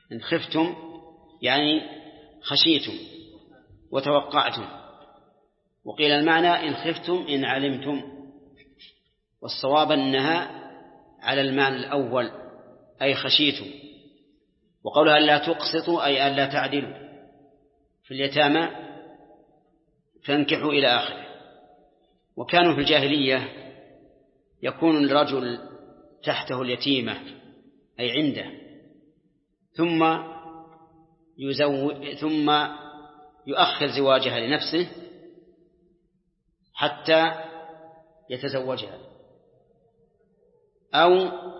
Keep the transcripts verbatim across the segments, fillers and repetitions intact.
إن خفتم يعني خشيتم وتوقعتم. وقيل المعنى إن خفتم إن علمتم، والصواب أنها على المعنى الأول أي خشيتم. وقولها ألا تقسطوا أي ألا تعدلوا في اليتامى فانكحوا إلى آخره. وكانوا في الجاهلية يكون الرجل تحته اليتيمة أي عنده، ثم يزوج ثم يؤخر زواجها لنفسه حتى يتزوجها، أو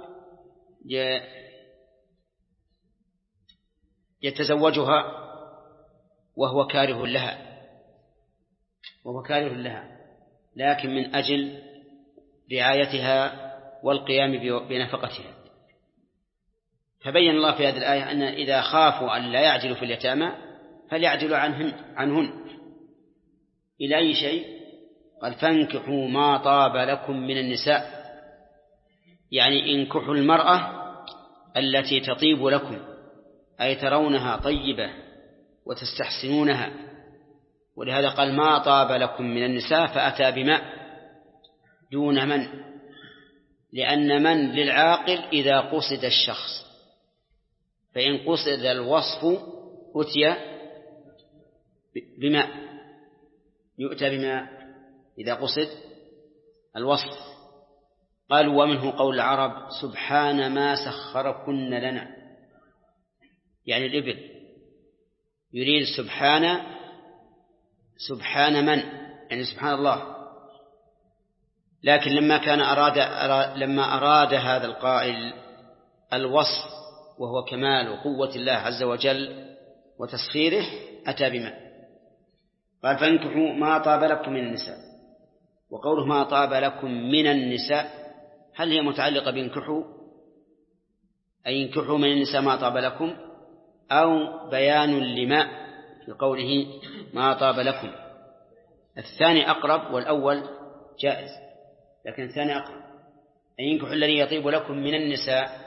يتزوجها وهو كاره لها وهو كاره لها لكن من أجل رعايتها والقيام بنفقتها. فبين الله في هذه الآية أن إذا خافوا أن لا يعجلوا في اليتامى فليعجلوا عنهن, عنهن إلى أي شيء؟ قال فانكحوا ما طاب لكم من النساء، يعني انكحوا المرأة التي تطيب لكم أي ترونها طيبة وتستحسنونها. ولهذا قال ما طاب لكم من النساء فأتى بماء دون من، لأن من للعاقل إذا قصد الشخص، فإن قصد الوصف أتي بماء، يؤتى بماء إذا قصد الوصف. قالوا ومنه قول العرب سبحان ما سخركن لنا، يعني الإبل يريد سبحان سبحان من يعني سبحان الله. لكن لما كان أراد, أراد لما أراد هذا القائل الوصف وهو كمال وقوة الله عز وجل وتسخيره أتى بما قال فانكحوا ما طاب لكم من النساء. وقوله ما طاب لكم من النساء هل هي متعلقة بانكحوا أي انكحوا من النساء ما طاب لكم، أو بيان لما في قوله ما طاب لكم؟ الثاني أقرب والأول جائز، لكن الثاني أقرب أن ينكحوا الذي يطيب لكم من النساء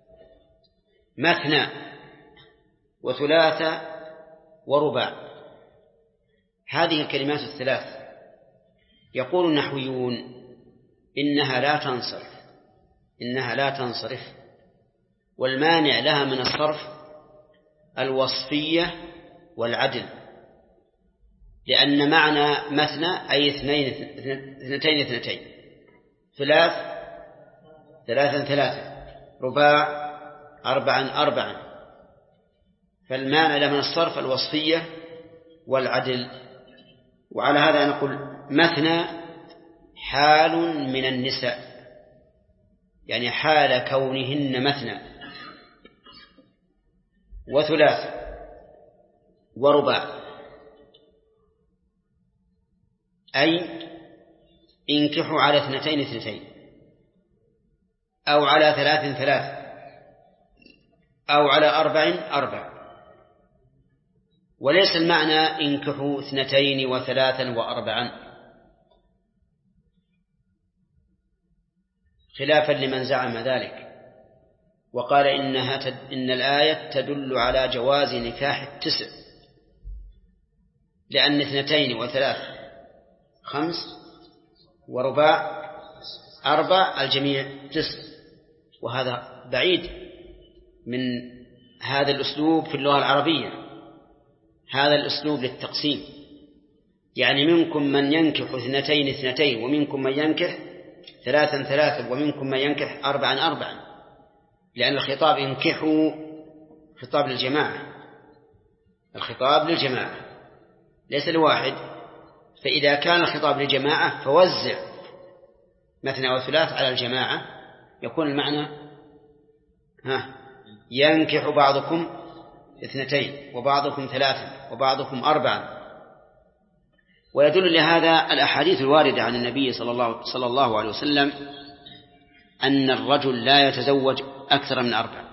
مثنى وثلاثة ورباع. هذه الكلمات الثلاث يقول النحويون إنها لا تنصرف إنها لا تنصرف والمانع لها من الصرف الوصفية والعدل، لأن معنى مثنى أي اثنين اثنتين اثنتين، ثلاث ثلاثا ثلاثة، رباع أربعا أربعا، فالمعنى لها من الصرف الوصفية والعدل. وعلى هذا نقول مثنى حال من النساء، يعني حال كونهن مثنى، وثلاث ورباع أي انكحوا على اثنتين اثنتين أو على ثلاث ثلاث أو على أربع أربع، وليس المعنى انكحوا اثنتين وثلاثا وأربعا، خلافا لمن زعم ذلك وقال إنها تد... إن الآية تدل على جواز نكاح التسع، لأن اثنتين وثلاث خمس ورباع أربع الجميع تسع، وهذا بعيد من هذا الأسلوب في اللغة العربية. هذا الأسلوب للتقسيم، يعني منكم من ينكح اثنتين اثنتين ومنكم من ينكح ثلاثا ثلاثا ومنكم من ينكح أربعا أربعا، لأن الخطاب انكحوا خطاب للجماعة، الخطاب للجماعة ليس لواحد. فإذا كان الخطاب للجماعة فوزع مثنى وثلاث على الجماعة، يكون المعنى ها ينكح بعضكم اثنتين وبعضكم ثلاثا وبعضكم أربعا. ويدل لهذا الأحاديث الواردة عن النبي صلى الله, صلى الله عليه وسلم أن الرجل لا يتزوج أكثر من أربع.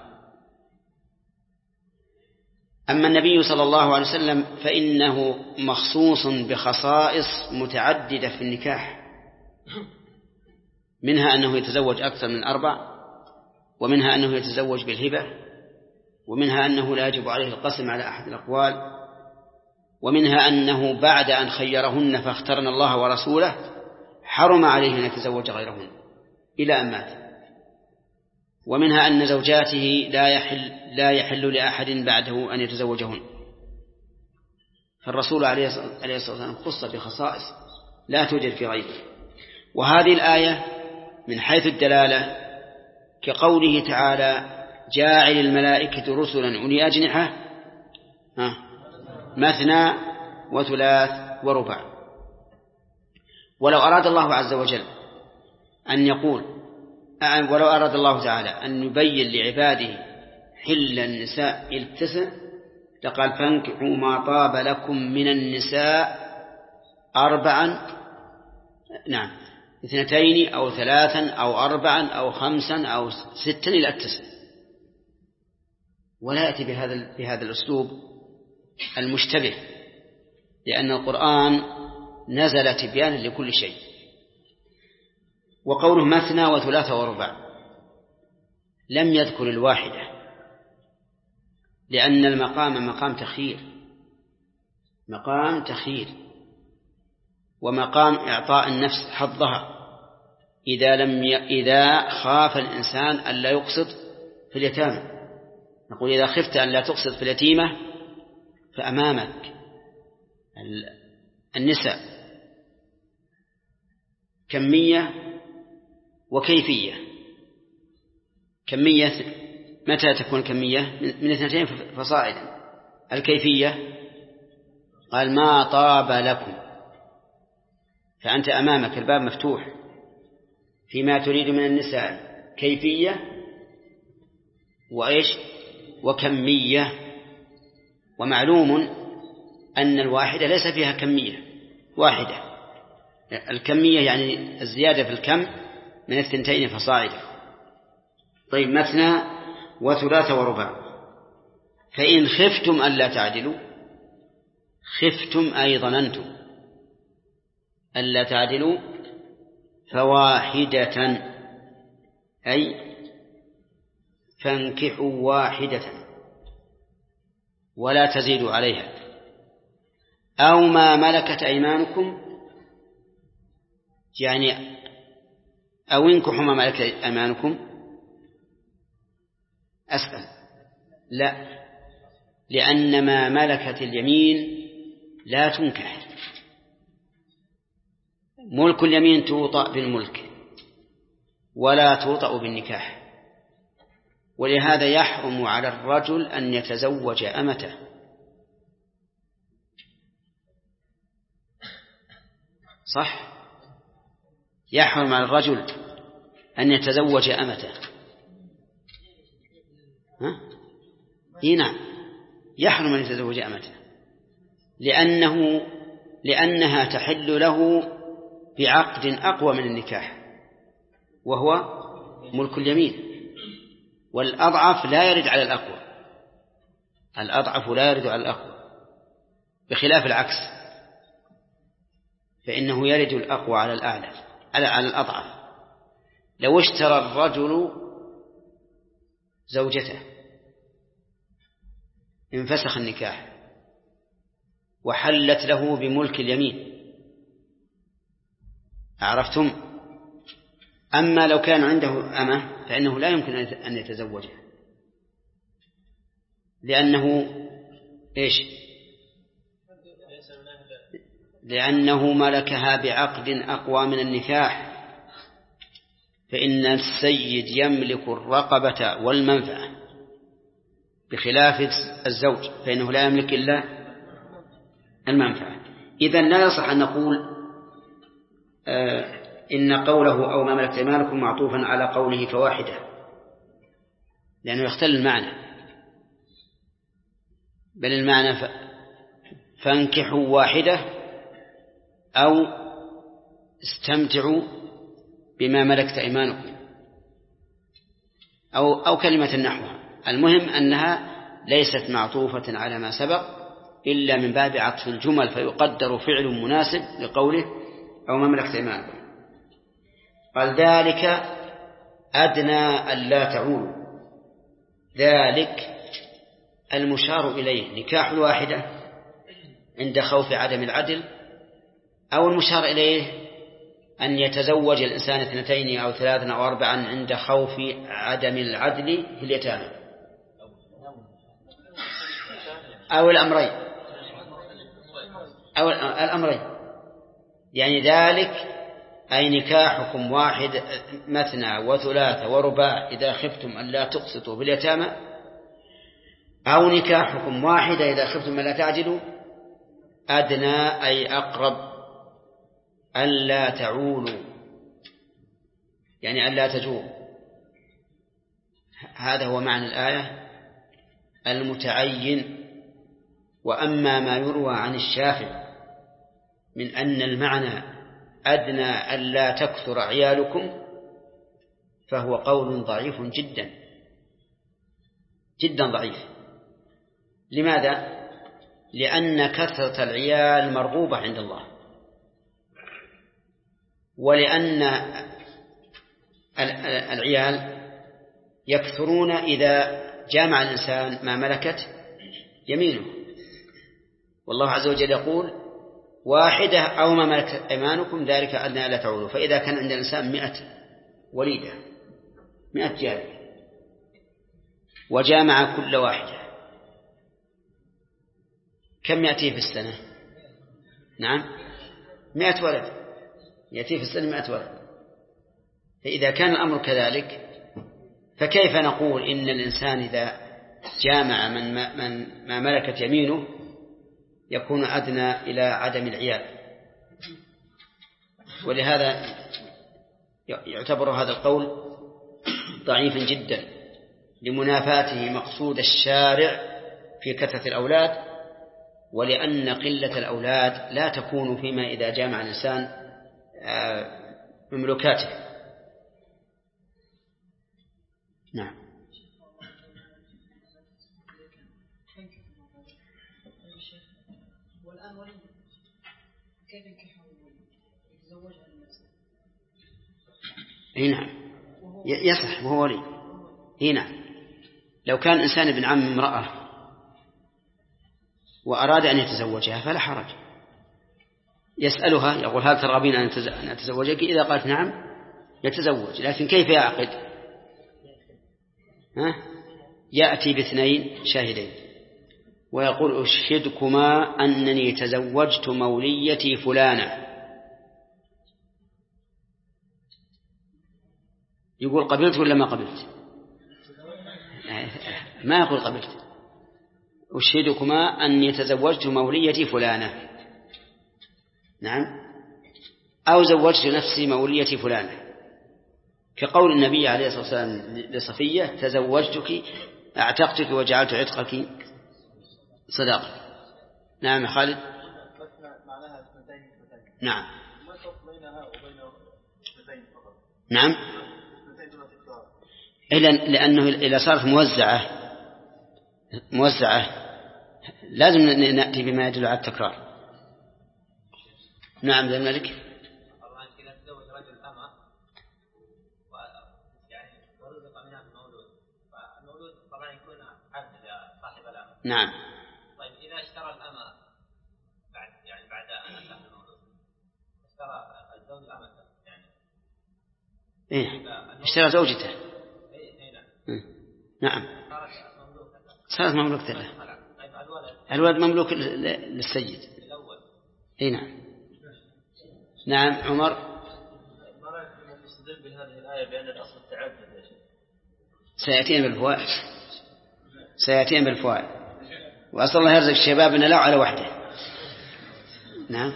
أما النبي صلى الله عليه وسلم فإنه مخصوص بخصائص متعددة في النكاح، منها أنه يتزوج أكثر من أربع، ومنها أنه يتزوج بالهبة، ومنها أنه لا يجب عليه القسم على أحد الأقوال، ومنها أنه بعد أن خيرهن فاخترن الله ورسوله حرم عليه أن يتزوج غيرهن إلى أن مات. ومنها أن زوجاته لا يحل, لا يحل لأحد بعده أن يتزوجهن، فالرسول عليه الصلاة والسلام خص بخصائص لا توجد في غيره. وهذه الآية من حيث الدلالة كقوله تعالى جاعل الملائكة رسلا أولي أجنحة مثنى وثلاث ورباع. ولو أراد الله عز وجل أن يقول ولو أراد الله تعالى أن يبين لعباده حل النساء التسع لقال فانكحوا ما طاب لكم من النساء أربعا، نعم اثنتين أو ثلاثا أو أربعا أو خمسا أو ستا إلى التسع، ولا يأتي بهذا بهذا الأسلوب المشتبه، لأن القرآن نزل تبيانا لكل شيء. وقوله مثنى وثلاث ورباع لم يذكر الواحدة، لأن المقام مقام تخيير، مقام تخيير ومقام إعطاء النفس حظها إذا لم ي... إذا خاف الإنسان أن لا يقسط في اليتامى. نقول إذا خفت أن لا تقسط في اليتيمة فأمامك النساء كمية وكيفية. كمية متى تكون كمية؟ من اثنتين فصاعدا. الكيفية قال ما طاب لكم، فأنت أمامك الباب مفتوح فيما تريد من النساء كيفية وإيش وكمية. ومعلوم أن الواحدة ليس فيها كمية واحدة، الكمية يعني الزيادة في الكم من الثنتين فصاعدا. طيب مثنى وثلاث ورباع. فإن خفتم ألا تعدلوا، خفتم أي ظننتم ألا تعدلوا فواحدة أي فانكحوا واحدة ولا تزيدوا عليها، أو ما ملكت أيمانكم، يعني أو انكحوا ما ملكت أيمانكم أسفل، لا، لأن ما ملكت اليمين لا تنكح. ملك اليمين توطأ بالملك ولا توطأ بالنكاح، ولهذا يحرم على الرجل أن يتزوج أمته. صح، يحرم على الرجل أن يتزوج أمته. ها؟ إيه نعم، يحرم أن يتزوج أمته لأنه لأنها تحل له بعقد أقوى من النكاح وهو ملك اليمين، والأضعف لا يرد على الأقوى، الأضعف لا يرد على الأقوى، بخلاف العكس فإنه يرد الأقوى على الأعلى على الأضعف. لو اشترى الرجل زوجته انفسخ النكاح وحلت له بملك اليمين، عرفتم؟ أما لو كان عنده أمة فإنه لا يمكن أن يتزوجها، لأنه إيش؟ لأنه ملكها بعقد أقوى من النكاح، فإن السيد يملك الرقبة والمنفعة بخلاف الزوج فإنه لا يملك إلا المنفعة. إذن لا يصح أن نقول آه إن قوله أو ما ملكت أيمانكم معطوفا على قوله فواحدة، لأنه يختل المعنى، بل المعنى ف... فانكحوا واحدة أو استمتعوا بما ملكت أيمانكم أو, أو كلمة نحوها. المهم أنها ليست معطوفة على ما سبق إلا من باب عطف الجمل، فيقدر فعل مناسب لقوله أو ما ملكت أيمانكم. قال ذلك أدنى ألا تعولوا، ذلك المشار إليه نكاح الواحدة عند خوف عدم العدل، أو المشار إليه أن يتزوج الإنسان اثنتين أو ثلاثا أو أربعا عند خوف عدم العدل في اليتامى، أو الأمرين أو الأمرين يعني ذلك أي نكاحكم واحد مثنى وثلاثة ورباع إذا خفتم أن لا تقسطوا في اليتامى، أو نكاحكم واحدة إذا خفتم أن لا تعدلوا، أدنى أي أقرب ألا تعولوا يعني ألا تجوروا. هذا هو معنى الآية المتعين. وأما ما يروى عن الشافعي من أن المعنى أدنى ألا تكثر عيالكم فهو قول ضعيف جدا جدا ضعيف. لماذا؟ لأن كثرة العيال مرغوبة عند الله، ولأن العيال يكثرون إذا جامع الإنسان ما ملكت يمينه، والله عز وجل يقول واحدة أو ما ملكت أيمانكم ذلك أدنى ألا تعولوا. فإذا كان عند الإنسان مئة وليدة مئة جارية وجامع كل واحدة كم يأتي في السنة؟ نعم مئة ولد يأتي في السنة مئة ولد. فإذا كان الأمر كذلك فكيف نقول إن الإنسان إذا جامع من من ما ملكت يمينه يكون أدنى إلى عدم العيال؟ ولهذا يعتبر هذا القول ضعيفا جدا لمنافاته مقصود الشارع في كثرة الأولاد، ولأن قلة الأولاد لا تكون فيما إذا جامع الإنسان مملوكاته. نعم. والآن ولي كيف ينكحه يتزوجها الناس؟ هنا يصح وهو ولي. هنا لو كان إنسان ابن عم امرأة وأراد أن يتزوجها فلا حرج، يسألها يقول هل ترغبين أن أتزوجك؟ إذا قالت نعم يتزوج. لكن كيف يعقد؟ ها؟ يأتي باثنين شاهدين ويقول أشهدكما أنني تزوجت موليتي فلانة. يقول قبلت ولا ما قبلت؟ ما يقول قبلت. أشهدكما أني تزوجت موليتي فلانة. نعم. أو زوجت نفسي موليتي فلانة، كقول النبي عليه الصلاة والسلام لصفية تزوجتك أعتقتك وجعلت عتقك صداقة. نعم خالد. نعم. نعم. إلا لأنه إذا صارت موزعة موزعة لازم نأتي بما يدل على التكرار. نعم ذا الملك. نعم. طيب إذا اشترى الأمة بعد يعني بعد أن أنتهى المولود اشترى الزوج أمته يعني إيه اشترى زوجته. إيه نعم. نعم. صارت مملوكة له. طيب الولد الولد مملوك للسيد. الأول. إيه نعم. نعم عمر. ما رأيك في تستدل بهذه الآية بأن الأصل التعدد يا شيخ؟ سيأتين بالفوائد سيأتين بالفوائد وأسأل الله يرزق شبابنا لا على وحده. نعم.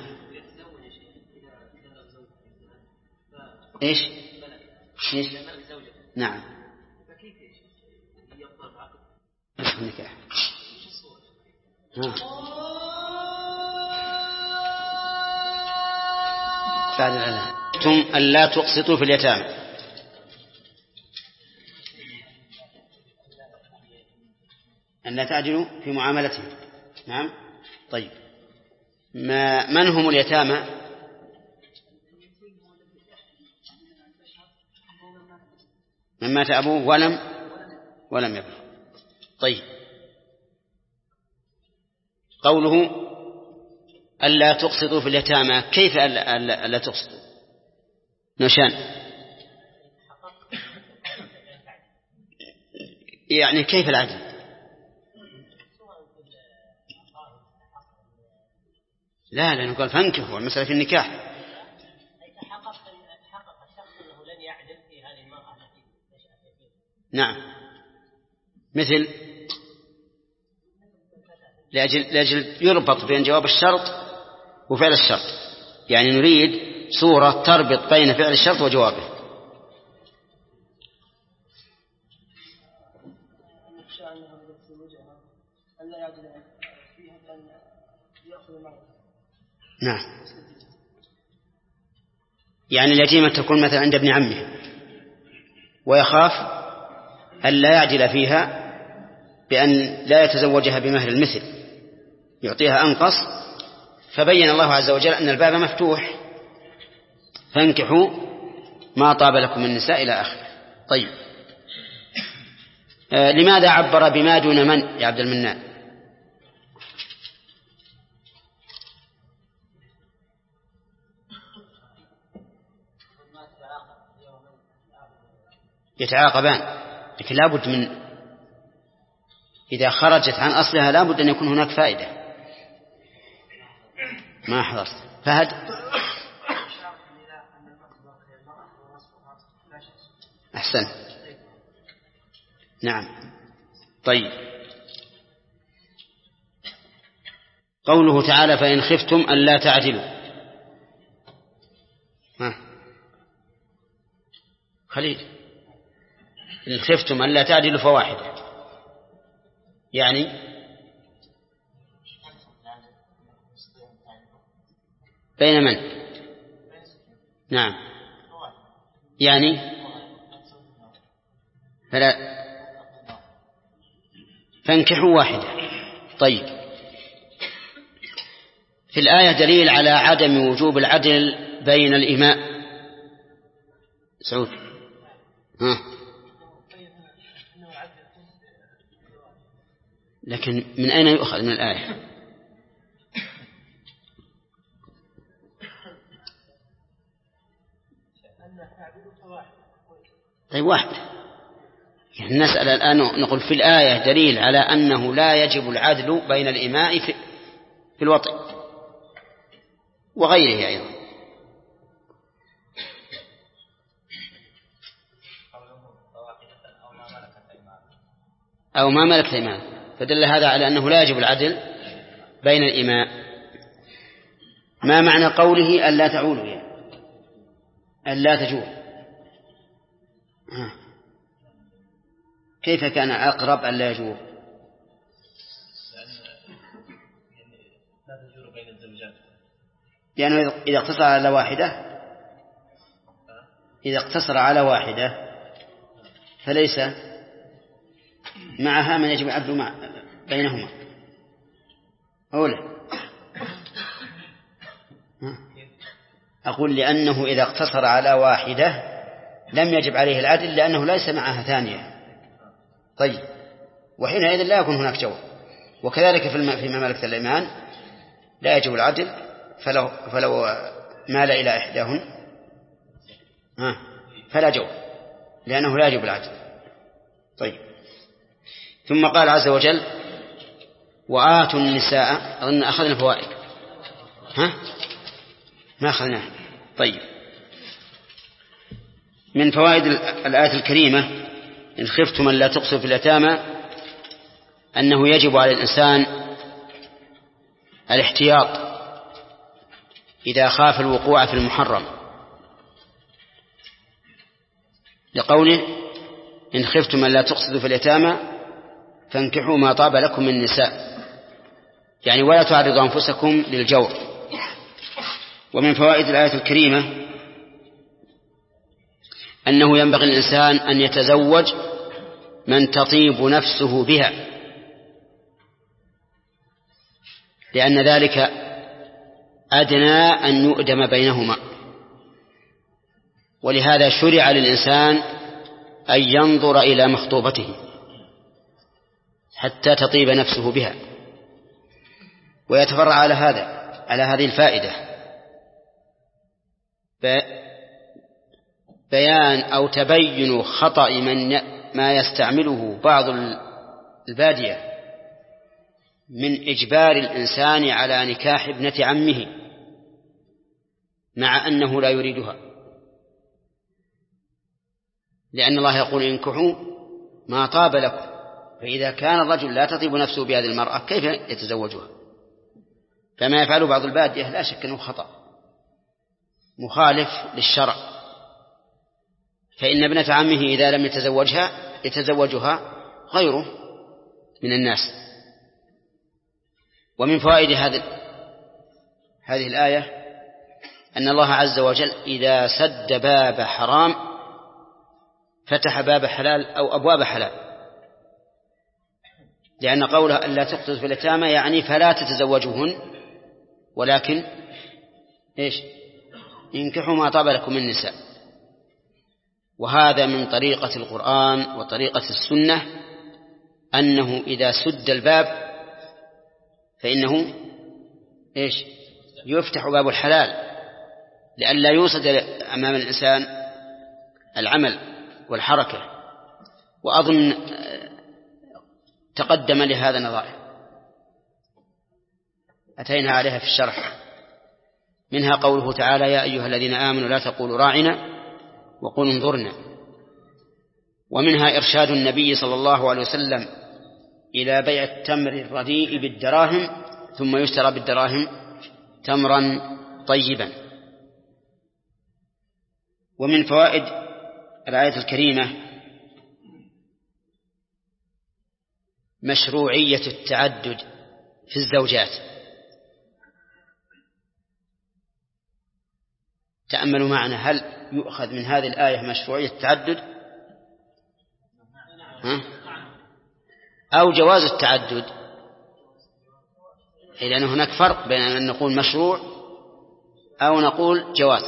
إيش إيش نعم. النكاح ها بعد العلم ثم ألا تقسطوا في اليتامى. أن لا تعجلوا في معاملتهم. نعم. طيب ما من هم اليتامى؟ من مات أبوه ولم ولم يبلغ. طيب قوله ألا تقسطوا في اليتامى، كيف ألا, ألا, ألا تقسطوا؟ نشان يعني كيف العدل؟ لا لا نقول فانكحوا، المسألة في النكاح. تحقق الشخص أنه لن يعدل في هذه المرأة التي نشأت فيها. نعم، مثل لأجل, لأجل يربط بين جواب الشرط وفعل الشرط، يعني نريد صورة تربط بين فعل الشرط وجوابه. نعم، يعني اليتيمة تكون مثلا عند ابن عمه ويخاف أن لا يعدل فيها بأن لا يتزوجها بمهر المثل، يعطيها أنقص، فبين الله عز وجل أن الباب مفتوح، فانكحوا ما طاب لكم من النساء إلى آخره. طيب، آه لماذا عبر بما دون من يا عبد المنان؟ يتعاقبان، لكن لا بد من إذا خرجت عن أصلها لا بد أن يكون هناك فائدة. ما حضرت فهد. أحسن، نعم. طيب، قوله تعالى فإن خفتم أن لا تعدلوا، ها خليل، إن خفتم أن لا تعدلوا فواحدة، يعني بين من؟ نعم، يعني فلا فانكحوا واحدة. طيب، في الآية دليل على عدم وجوب العدل بين الإماء. سعود، ها، لكن من أين يؤخذ من الآية؟ طيب واحد، يعني نسأل الآن نقول في الآية دليل على أنه لا يجب العدل بين الإماء في, في الوطء وغيره أيضا. أو ما ملكت أيمانكم، فدل هذا على أنه لا يجب العدل بين الإماء. ما معنى قوله ألا تعولوا يعني ألا تجول؟ كيف كان أقرب ألا يجول؟ لأنه يعني إذا اقتصر على واحدة إذا اقتصر على واحدة فليس معها من يجب العدل مع بينهما. أولا أقول لأنه إذا اقتصر على واحدة لم يجب عليه العدل لأنه ليس معها ثانية. طيب، وحينئذ لا يكون هناك جواب. وكذلك فيما ملكت الأيمان لا يجب العدل، فلو, فلو مال إلى إحداهن فلا جواب لأنه لا يجب العدل. طيب، ثم قال عز وجل وآتوا النساء. أظن أخذنا فوائد، ها ما أخذناها. طيب، من فوائد الآية الكريمة إن خفتم أن لا تقسطوا في اليتامى أنه يجب على الإنسان الاحتياط إذا خاف الوقوع في المحرم، لقوله إن خفتم أن لا تقسطوا في اليتامى فانكحوا ما طاب لكم من النساء، يعني ولا تعرضوا أنفسكم للجور. ومن فوائد الآية الكريمة أنه ينبغي الإنسان أن يتزوج من تطيب نفسه بها، لأن ذلك أدنى أن يؤدم بينهما. ولهذا شرع للإنسان أن ينظر إلى مخطوبته حتى تطيب نفسه بها. ويتفرع على هذا على هذه الفائدة بيان أو تبين خطأ من ما يستعمله بعض البادية من إجبار الإنسان على نكاح ابنة عمه مع أنه لا يريدها، لأن الله يقول انكحوا ما طاب لكم، فإذا كان الرجل لا تطيب نفسه بهذه المرأة كيف يتزوجها؟ فما يفعله بعض البادية لا شك أنه خطأ مخالف للشرع، فإن ابنة عمه إذا لم يتزوجها يتزوجها غيره من الناس. ومن فوائد هذه هذه الآية أن الله عز وجل إذا سد باب حرام فتح باب حلال أو أبواب حلال، لأن قوله ألا تقتلوا في اليتامى يعني فلا تتزوجوهن، ولكن إيش؟ انكحوا ما طاب لكم من النساء. وهذا من طريقة القرآن وطريقة السنة أنه إذا سد الباب فإنه إيش؟ يفتح باب الحلال لئلا يوصد أمام الإنسان العمل والحركة. وأظن تقدم لهذا نظائر أتينا عليها في الشرح، منها قوله تعالى يا أيها الذين آمنوا لا تقولوا راعنا وقولوا انظرنا، ومنها إرشاد النبي صلى الله عليه وسلم إلى بيع التمر الرديء بالدراهم ثم يشترى بالدراهم تمرا طيبا. ومن فوائد الآية الكريمة مشروعية التعدد في الزوجات. تأملوا معنا، هل يؤخذ من هذه الآية مشروعية التعدد ها؟ أو جواز التعدد؟ لأن هناك فرق بين أن نقول مشروع أو نقول جواز.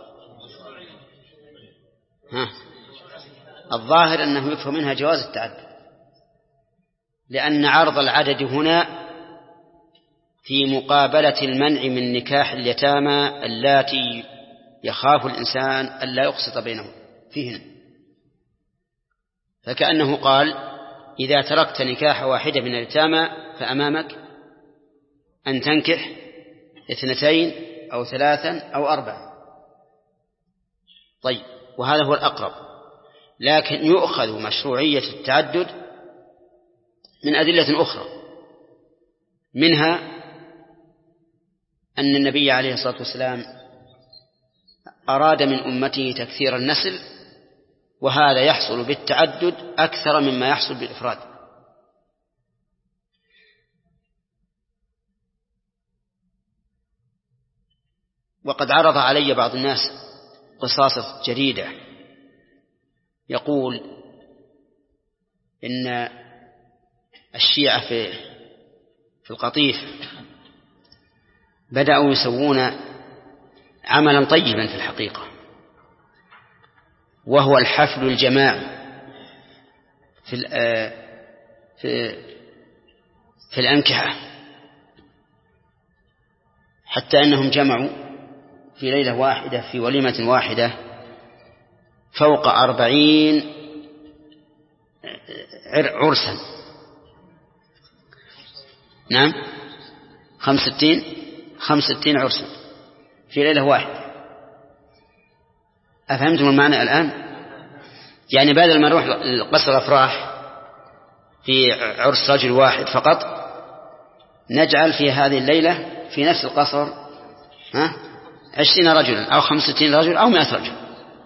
ها؟ الظاهر أنه يفهم منها جواز التعدد، لأن عرض العدد هنا في مقابلة المنع من نكاح اليتامى اللاتي يخاف الإنسان ألا يقسط بينهم فيهن، فكأنه قال إذا تركت نكاح واحدة من اليتامى فأمامك أن تنكح اثنتين أو ثلاثا أو أربعا. طيب، وهذا هو الأقرب، لكن يؤخذ مشروعية التعدد من أدلة أخرى، منها أن النبي عليه الصلاة والسلام أراد من أمته تكثير النسل، وهذا يحصل بالتعدد أكثر مما يحصل بالإفراد. وقد عرض علي بعض الناس قصاص جريدة يقول إن الشيعة في في القطيف بدأوا يسوون عملا طيبا في الحقيقة، وهو الحفل الجماعي في في في الأنكحة، حتى أنهم جمعوا في ليلة واحدة في وليمة واحدة فوق أربعين عرسا. نعم، خمس ستين خمس ستين عرسا في ليلة واحدة. أفهمتم المعنى الآن؟ يعني بدل ما نروح قصر أفراح في عرس رجل واحد فقط، نجعل في هذه الليلة في نفس القصر ها عشرين رجلا أو خمس ستين رجل أو مئة رجل.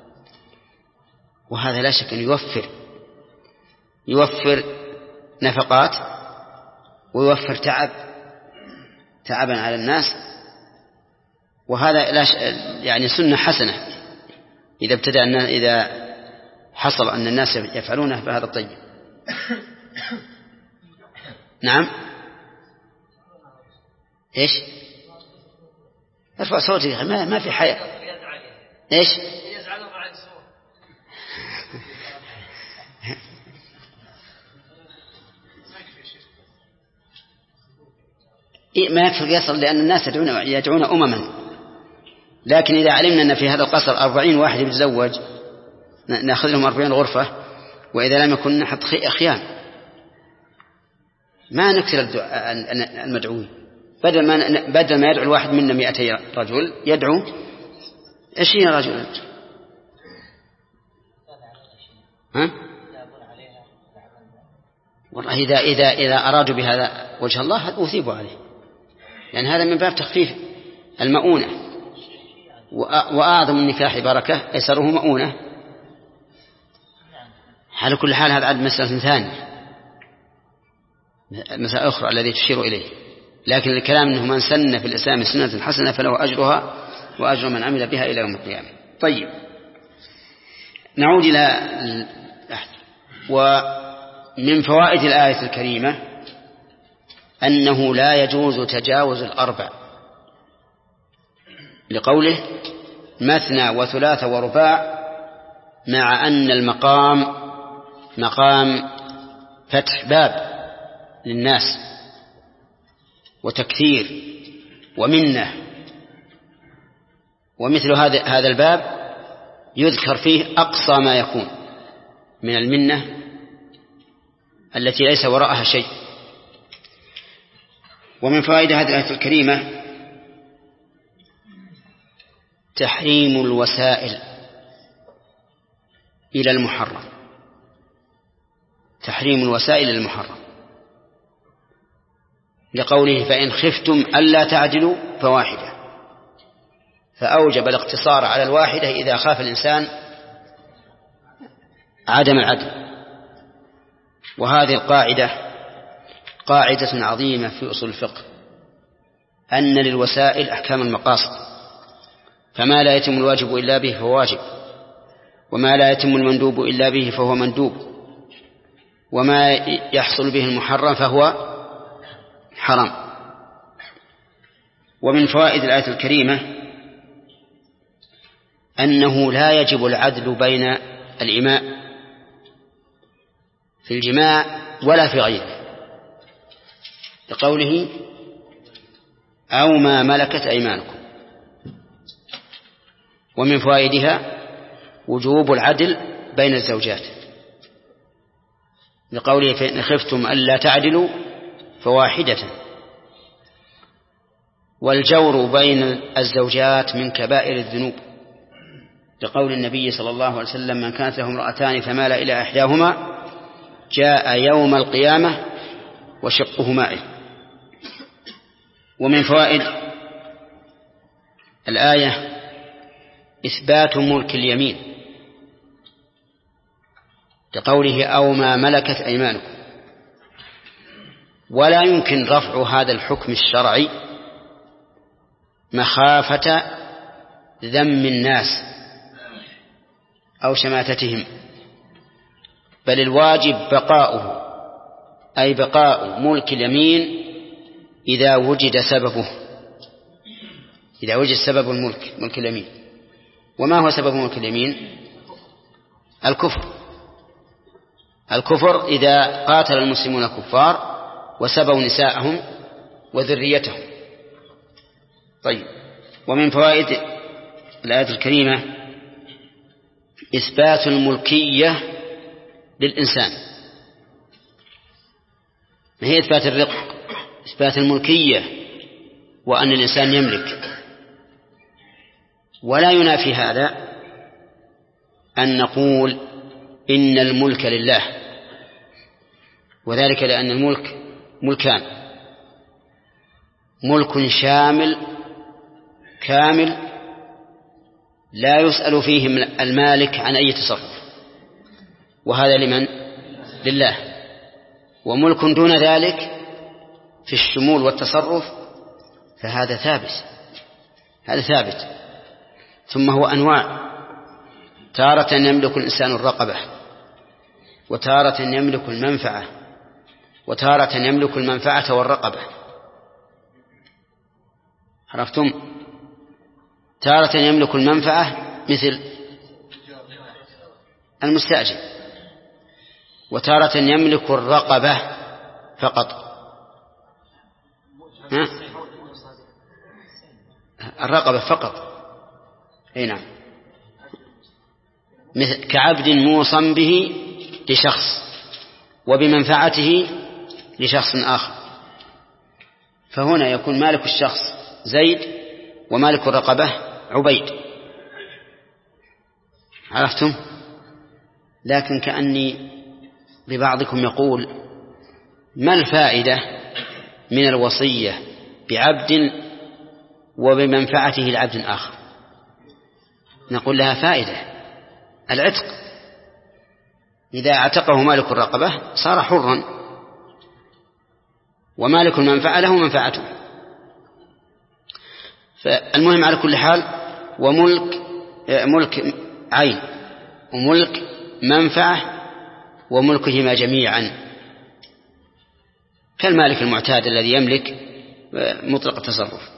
وهذا لا شك أن يوفر يوفر نفقات ويوفر تعب تعبا على الناس، وهذا لا ش... يعني سنة حسنة إذا ابتدأ أن إذا حصل أن الناس يفعلونه بهذا الطيب. نعم، إيش؟ ارفع صوتك، ما ما في حياة. إيش؟ ما يكفي يصل، لأن الناس يدعون, يدعون أمما. لكن إذا علمنا أن في هذا القصر أربعين واحد يتزوج نأخذ لهم أربعين غرفة، وإذا لم يكن نحط خيام، ما نكثر المدعوين. بدل ما بدل ما يدعو الواحد منا مئتي رجل يدعو عشرين رجل. ها؟ والله إذا إذا إذا أرادوا بهذا وجه الله أثيبوا عليه، لأن هذا من باب تخفيف المؤونة. وأعظم النكاح بركة أيسره مؤونة. على كل حال هذا عاد مسألة ثانية، مسألة أخرى الذي تشير إليه. لكن الكلام أنه من سن في الإسلام سنة حسنة فله أجرها وأجر من عمل بها إلى يوم القيامة. طيب، نعود إلى ومن فوائد الآية الكريمة أنه لا يجوز تجاوز الأربع، لقوله مثنى وثلاث ورباع، مع أن المقام مقام فتح باب للناس وتكثير ومنة، ومثل هذا هذا الباب يذكر فيه أقصى ما يكون من المنة التي ليس وراءها شيء. ومن فوائد هذه الآية الكريمة تحريم الوسائل إلى المحرم، تحريم الوسائل إلى المحرم، لقوله فإن خفتم ألا تعدلوا فواحدة، فأوجب الاقتصار على الواحدة إذا خاف الإنسان عدم العدل. وهذه القاعدة قاعدة عظيمة في أصول الفقه، أن للوسائل أحكام المقاصد، فما لا يتم الواجب إلا به فهو واجب، وما لا يتم المندوب إلا به فهو مندوب، وما يحصل به المحرم فهو حرام. ومن فوائد الآية الكريمة أنه لا يجب العدل بين الإماء في الجماع ولا في غيره، لقوله أو ما ملكت أيمانكم. ومن فوائدها وجوب العدل بين الزوجات، لقوله فإن خفتم ألا تعدلوا فواحدة. والجور بين الزوجات من كبائر الذنوب، لقول النبي صلى الله عليه وسلم من كانت له امرأتان فمال إلى إحداهما جاء يوم القيامة وشقه مائل. ومن فوائد الآية إثبات ملك اليمين، لقوله أو ما ملكت أيمانكم. ولا يمكن رفع هذا الحكم الشرعي مخافة ذم الناس أو شماتتهم، بل الواجب بقاؤه، أي بقاء ملك اليمين إذا وجد سببه، إذا وجد سبب الملك ملك اليمين. وما هو سبب ملك اليمين؟ الكفر. الكفر إذا قاتل المسلمون الكفار وسبوا نساءهم وذريتهم. طيب، ومن فوائد الآية الكريمة إثبات الملكية للإنسان. ما هي إثبات الرق؟ إثبات الملكية، وأن الإنسان يملك. ولا ينافي هذا أن نقول إن الملك لله، وذلك لأن الملك ملكان: ملك شامل كامل لا يسأل فيه المالك عن أي تصرف، وهذا لمن؟ لله. وملك دون ذلك في الشمول والتصرف فهذا ثابت، هذا ثابت. ثم هو أنواع: تارة يملك الإنسان الرقبة، وتارة يملك المنفعة، وتارة يملك المنفعة والرقبة. عرفتم؟ تارة يملك المنفعة مثل المستأجر، وتارة يملك الرقبة فقط ها؟ الرقبة فقط. أي نعم، مثل كعبد موصى به لشخص وبمنفعته لشخص آخر، فهنا يكون مالك الشخص زيد ومالك الرقبة عبيد. عرفتم؟ لكن كأني ببعضكم يقول: ما الفائدة من الوصية بعبد وبمنفعته لعبد آخر؟ نقول لها فائدة، العتق. إذا اعتقه مالك الرقبة صار حرا، ومالك المنفعة له منفعته. فالمهم على كل حال، وملك ملك عين وملك منفعة وملكهما جميعا كالمالك المعتاد الذي يملك مطلق التصرف.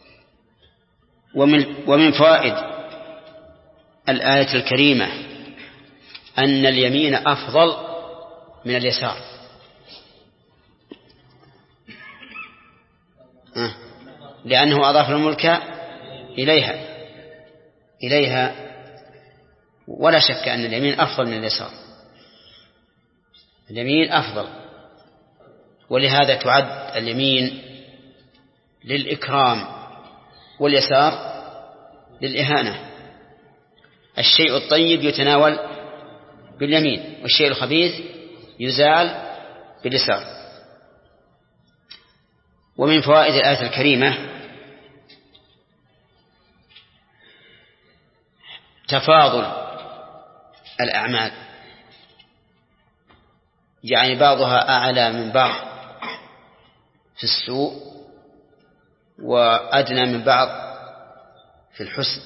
ومن, ومن فوائد الآية الكريمة أن اليمين أفضل من اليسار. لأنه أضاف الملك إليها إليها ولا شك أن اليمين أفضل من اليسار، اليمين أفضل. ولهذا تعد اليمين للإكرام واليسار للإهانة. الشيء الطيب يتناول باليمين، والشيء الخبيث يزال باليسار. ومن فوائد الآية الكريمة تفاضل الأعمال، يعني بعضها أعلى من بعض في السوء وأدنى من بعض في الحسن،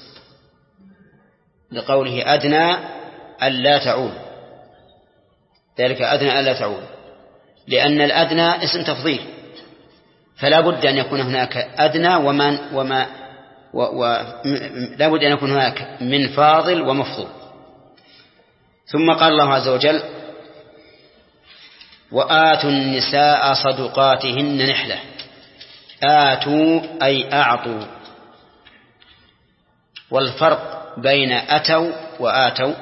لقوله أدنى ألا تعول، ذلك أدنى ألا تعول، لأن الأدنى اسم تفضيل، فلا بد أن يكون هناك أدنى ومن وما و و لا بد أن يكون هناك من فاضل ومفضول. ثم قال الله عز وجل: وآتوا النساء صدقاتهن نحلة. آتوا أي أعطوا. والفرق بين أتوا وآتوا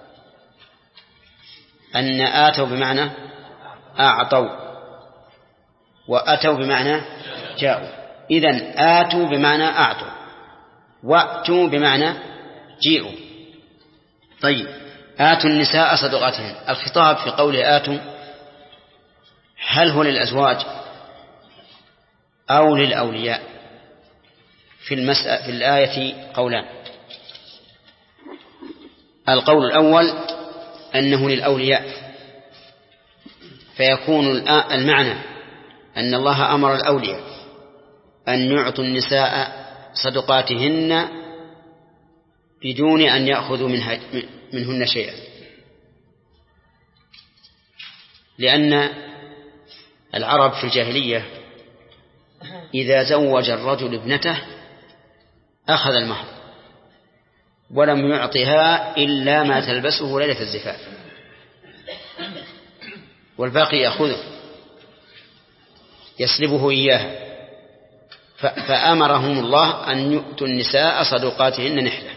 أن آتوا بمعنى أعطوا وأتوا بمعنى جاءوا. إذن آتوا بمعنى أعطوا وأتوا بمعنى جيئوا. طيب، آتوا النساء صدقاتهن. الخطاب في قوله آتوا هل هو للأزواج أو للأولياء؟ في المسألة في الآية قولان. القول الأول أنه للأولياء، فيكون المعنى أن الله أمر الأولياء أن يعطوا النساء صدقاتهن بدون أن يأخذوا منها منهن شيئا، لأن العرب في الجاهلية إذا زوج الرجل ابنته أخذ المهر ولم يعطها إلا ما تلبسه ليلة الزفاف، والباقي يأخذه يسلبه إياه. فأمرهم الله أن يؤتوا النساء صدقاتهن نحلة.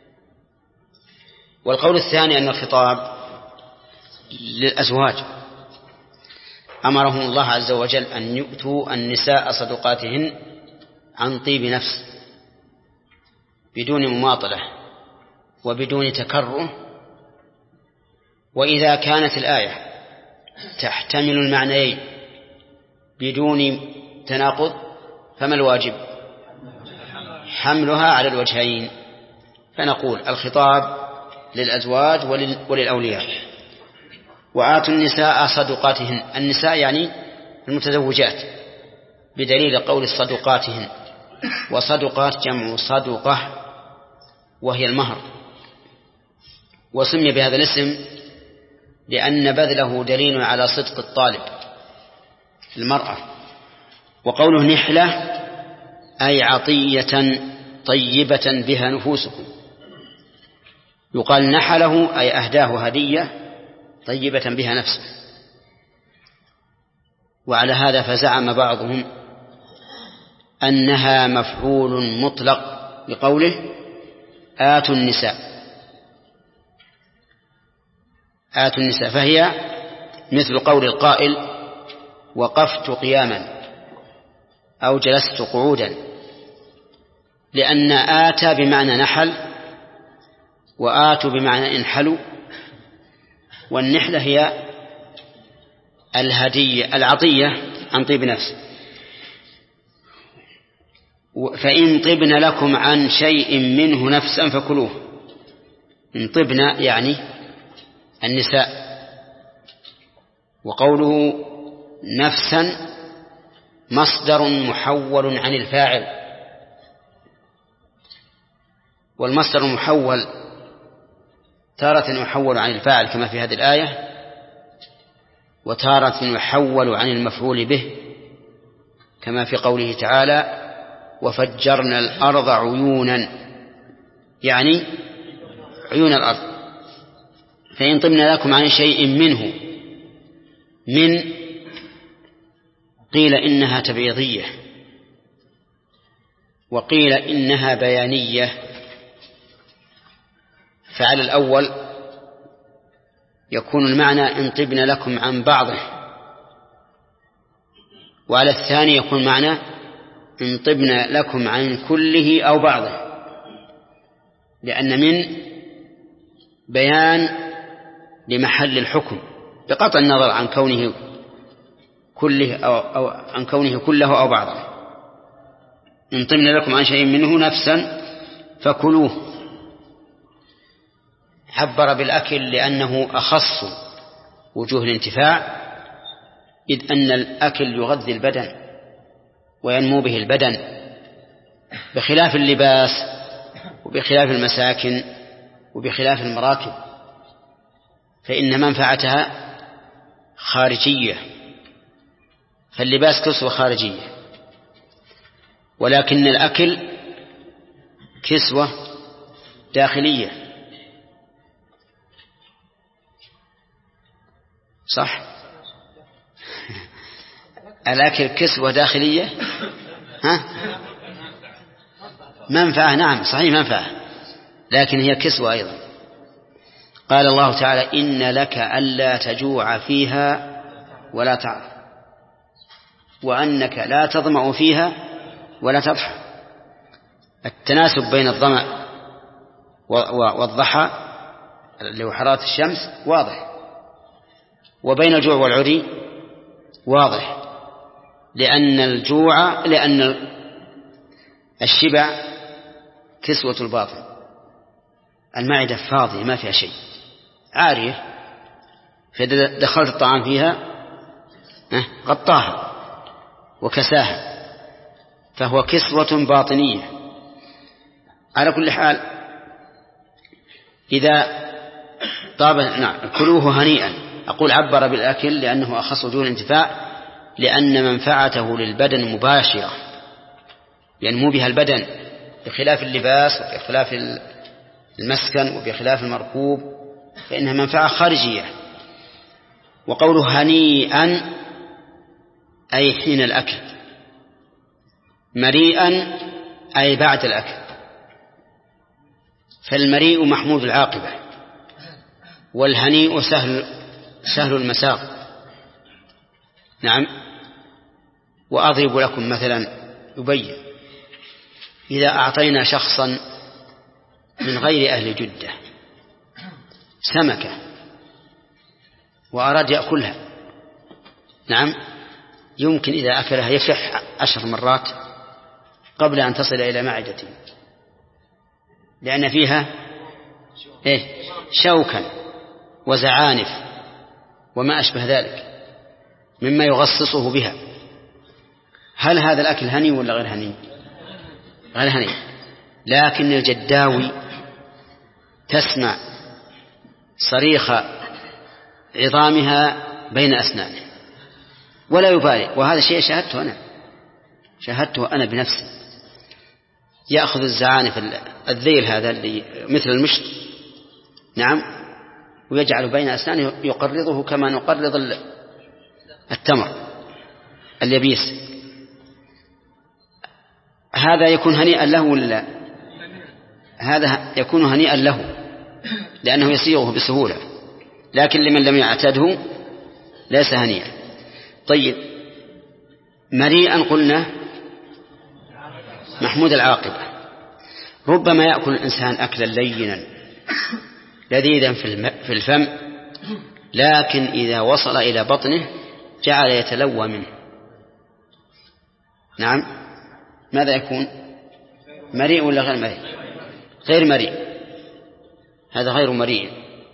والقول الثاني أن الخطاب للأزواج، أمرهم الله عز وجل أن يؤتوا النساء صدقاتهن عن طيب نفس بدون مماطلة وبدون تكره. وإذا كانت الآية تحتمل المعنيين بدون تناقض فما الواجب؟ حملها على الوجهين. فنقول الخطاب للأزواج وللأولياء. وآتوا النساء صدقاتهن، النساء يعني المتزوجات، بدليل قول صدقاتهن، وصدقات جمع صدقة وهي المهر، وسمي بهذا الاسم لأن بذله دليل على صدق الطالب المرأة. وقوله نحلة أي عطية طيبة بها نفوسكم، يقال نحله أي أهداه هدية طيبة بها نفسه. وعلى هذا فزعم بعضهم أنها مفعول مطلق بقوله آتوا النساء آتوا النساء، فهي مثل قول القائل وقفت قياما أو جلست قعودا، لأن آتى بمعنى نحل، وآتوا بمعنى انحلوا، والنحلة هي الهدية العطية عن طيب نفس. فإن طبن لكم عن شيء منه نفسا فكلوه. إن طبن يعني النساء. وقوله نفسا مصدر محول عن الفاعل، والمصدر المحول تارة يحول عن الفاعل كما في هذه الآية، وتارة يحول عن المفعول به كما في قوله تعالى وفجرنا الأرض عيونا، يعني عيون الأرض. فإن طبن لكم عن شيء منه، من قيل إنها تبعيضية، وقيل إنها بيانية. فعلى الأول يكون المعنى إن طبن لكم عن بعضه، وعلى الثاني يكون معنى إن طبن لكم عن كله أو بعضه، لأن من بيان لمحل الحكم بقطع النظر عن كونه كله أو, أو عن كونه كله أو بعضه. إن طبن لكم عن شيء منه نفسا فكلوه. عبر بالأكل لأنه أخص وجوه الانتفاع، إذ أن الأكل يغذي البدن وينمو به البدن، بخلاف اللباس وبخلاف المساكن وبخلاف المراكب، فإن منفعتها خارجية، فاللباس كسوة خارجية، ولكن الأكل كسوة داخلية. صح؟ الأكل كسوة داخلية، ها؟ منفعة، نعم صحيح منفعة، لكن هي كسوة أيضا. قال الله تعالى إن لك ألا تجوع فيها ولا تعرى، وأنك لا تظمأ فيها ولا تضحى. التناسب بين الظمأ والضحى اللي هو حرارة الشمس واضح، وبين الجوع والعري واضح، لأن الجوع لأن الشبع كسوة الباطن، المعدة فاضية ما فيها شيء، عارية، فإذا دخلت الطعام فيها غطاها وكساها، فهو كسوة باطنية. على كل حال إذا طاب نعم كلوه هنيئا. أقول عبر بالأكل لأنه أخص وجوه الانتفاع، لأن منفعته للبدن مباشرة ينمو بها البدن، بخلاف اللباس وبخلاف المسكن وبخلاف المركوب، فإنها منفعة خارجية. وقوله هنيئا أي حين الأكل، مريئا أي بعد الأكل، فالمريء محمود العاقبة، والهنيء سهل سهل المساق. نعم. وأضرب لكم مثلا يبين، إذا أعطينا شخصا من غير أهل جدة سمكة وأراد يأكلها، نعم، يمكن إذا أكلها يشح عشر مرات قبل أن تصل إلى معدته، لأن فيها إيه؟ شوكا وزعانف وما أشبه ذلك مما يغصصه بها. هل هذا الأكل هني ولا غير هني؟ غير هني. لكن الجداوي تسمع صريخ عظامها بين أسنانه ولا يبالي، وهذا شيء شاهدته أنا شاهدته أنا بنفسي. يأخذ الزعانف الذيل هذا اللي مثل المشط، نعم، ويجعل بين أسنانه يقرضه كما نقرض التمر اليبيس. هذا يكون هنيئا له ولا لا؟ هذا يكون هنيئا له لأنه يسيغه بسهولة، لكن لمن لم يعتده ليس هنيئا. طيب مريئا قلنا محمود العاقبة. ربما يأكل الإنسان أكلا لينا لذيذا في الفم، لكن إذا وصل إلى بطنه جعل يتلوى منه. نعم، ماذا يكون؟ مريء ولا غير مريء؟ غير مريء، هذا غير مريء.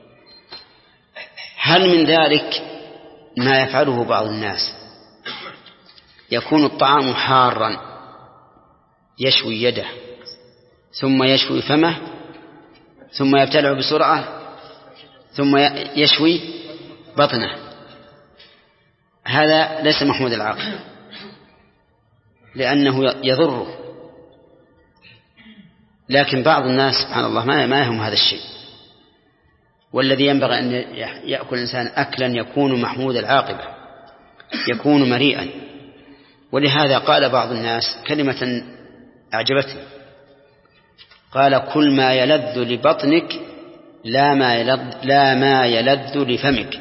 هل من ذلك ما يفعله بعض الناس؟ يكون الطعام حارا يشوي يده ثم يشوي فمه ثم يبتلع بسرعة ثم يشوي بطنه، هذا ليس محمود العاقل لأنه يضره. لكن بعض الناس سبحان الله ما يهم هذا الشيء، والذي ينبغي أن يأكل الإنسان أكلا يكون محمود العاقبة، يكون مريئا. ولهذا قال بعض الناس كلمة أعجبتني، قال: كل ما يلذ لبطنك لا ما يلذ, لا ما يلذ لفمك.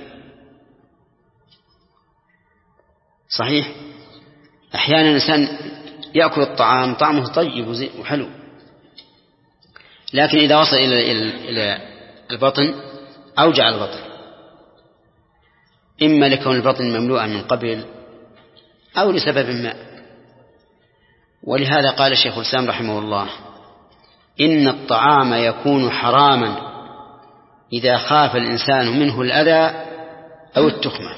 صحيح، أحيانا الإنسان يأكل الطعام طعمه طيب وحلو، لكن إذا وصل إلى إلى البطن أوجع البطن، إما لكون البطن مملوءا من قبل أو لسبب ما. ولهذا قال الشيخ الإسلام رحمه الله: إن الطعام يكون حراما إذا خاف الإنسان منه الأذى أو التخمة.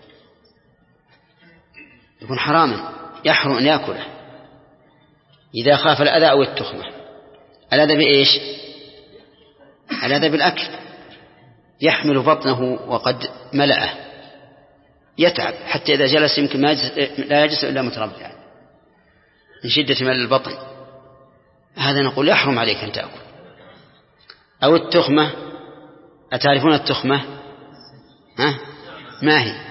يكون حراما، يحرم أن يأكله إذا خاف الأذى أو التخمة. الأذى بإيش؟ الأذى بالأكل، يحمل بطنه وقد ملأه، يتعب حتى إذا جلس يمكن ما يجلس لا يجلس إلا متربعا من شدة ملء البطن. هذا نقول يحرم عليك أن تأكل. أو التخمة، أتعرفون التخمة؟ ها؟ ما هي؟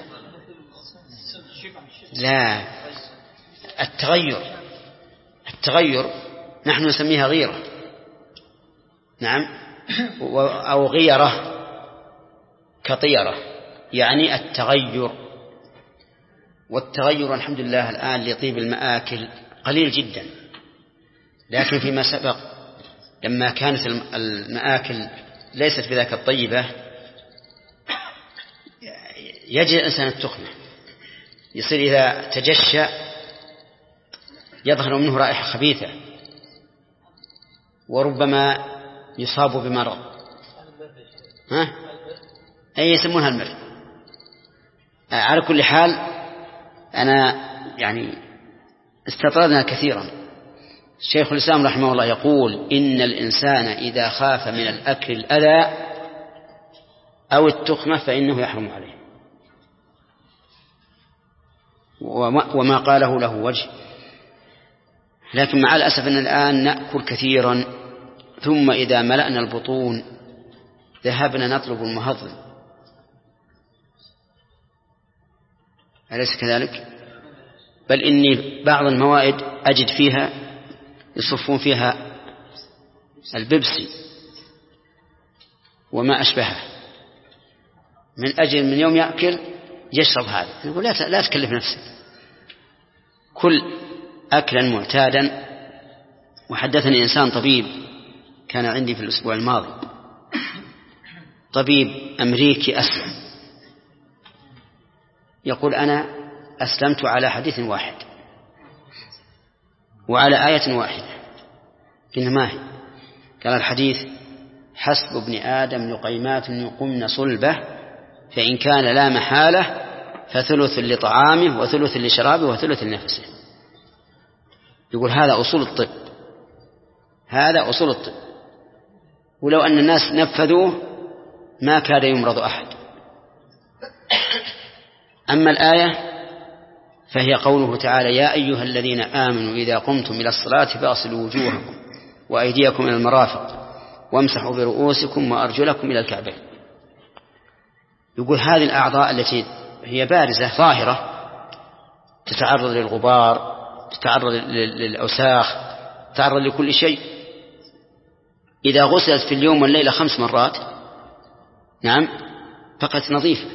لا، التغير. التغير نحن نسميها غيرة، نعم، أو غيرة كطيرة، يعني التغير. والتغير الحمد لله الآن لطيب المآكل قليل جدا، لكن فيما سبق لما كانت المآكل ليست بذاك الطيبة يجد الإنسان التخمة، يصير إذا تجشى يظهر منه رائحة خبيثة، وربما يصاب بمرض. ها؟ أي يسمونها المرض. على كل حال أنا يعني استطردنا كثيرا. الشيخ الإسلام رحمه الله يقول: إن الإنسان إذا خاف من الأكل الأذى أو التخمة فإنه يحرم عليه. وما قاله له وجه، لكن مع الأسف أن الآن نأكل كثيرا ثم إذا ملأنا البطون ذهبنا نطلب المهضم، أليس كذلك؟ بل إني بعض الموائد أجد فيها يصفون فيها البيبسي وما أشبهه، من أجل من يوم يأكل يشرب هذا. يقول لا لا تكلف نفسك، كل أكلا معتادا. وحدثني إنسان طبيب كان عندي في الأسبوع الماضي، طبيب أمريكي أسلم، يقول: أنا أسلمت على حديث واحد وعلى آية واحدة. قلنا: ما هي؟ قال: الحديث: حسب ابن آدم لقيمات يقمن صلبه، فإن كان لا محالة فثلث لطعامه وثلث لشرابه وثلث لنفسه. يقول هذا أصول الطب، هذا أصول الطب، ولو أن الناس نفذوه ما كان يمرض أحد. أما الآية فهي قوله تعالى: يا أيها الذين آمنوا إذا قمتم إلى الصلاة فاغسلوا وجوهكم وأيديكم إلى المرافق وامسحوا برؤوسكم وأرجلكم إلى الكعبين. يقول هذه الأعضاء التي هي بارزة ظاهرة تتعرض للغبار تتعرض للأوساخ، تتعرض لكل شيء. إذا غسلت في اليوم والليلة خمس مرات نعم فقط نظيفة.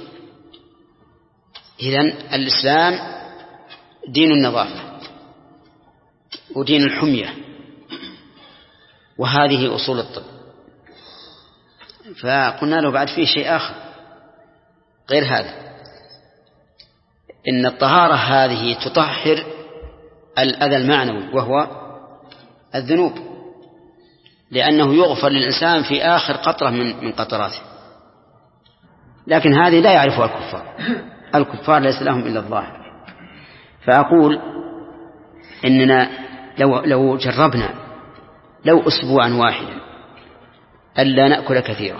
إذن الإسلام دين النظافة ودين الحمية، وهذه أصول الطب. فقلنا له بعد فيه شيء آخر غير هذا، إن الطهارة هذه تطهر الأذى المعنوي وهو الذنوب، لأنه يغفر للإنسان في آخر قطرة من من قطراته. لكن هذه لا يعرفها الكفار، الكفار ليس لهم إلا الظاهر. فأقول إننا لو لو جربنا لو أسبوعا واحدا ألا نأكل كثيرا،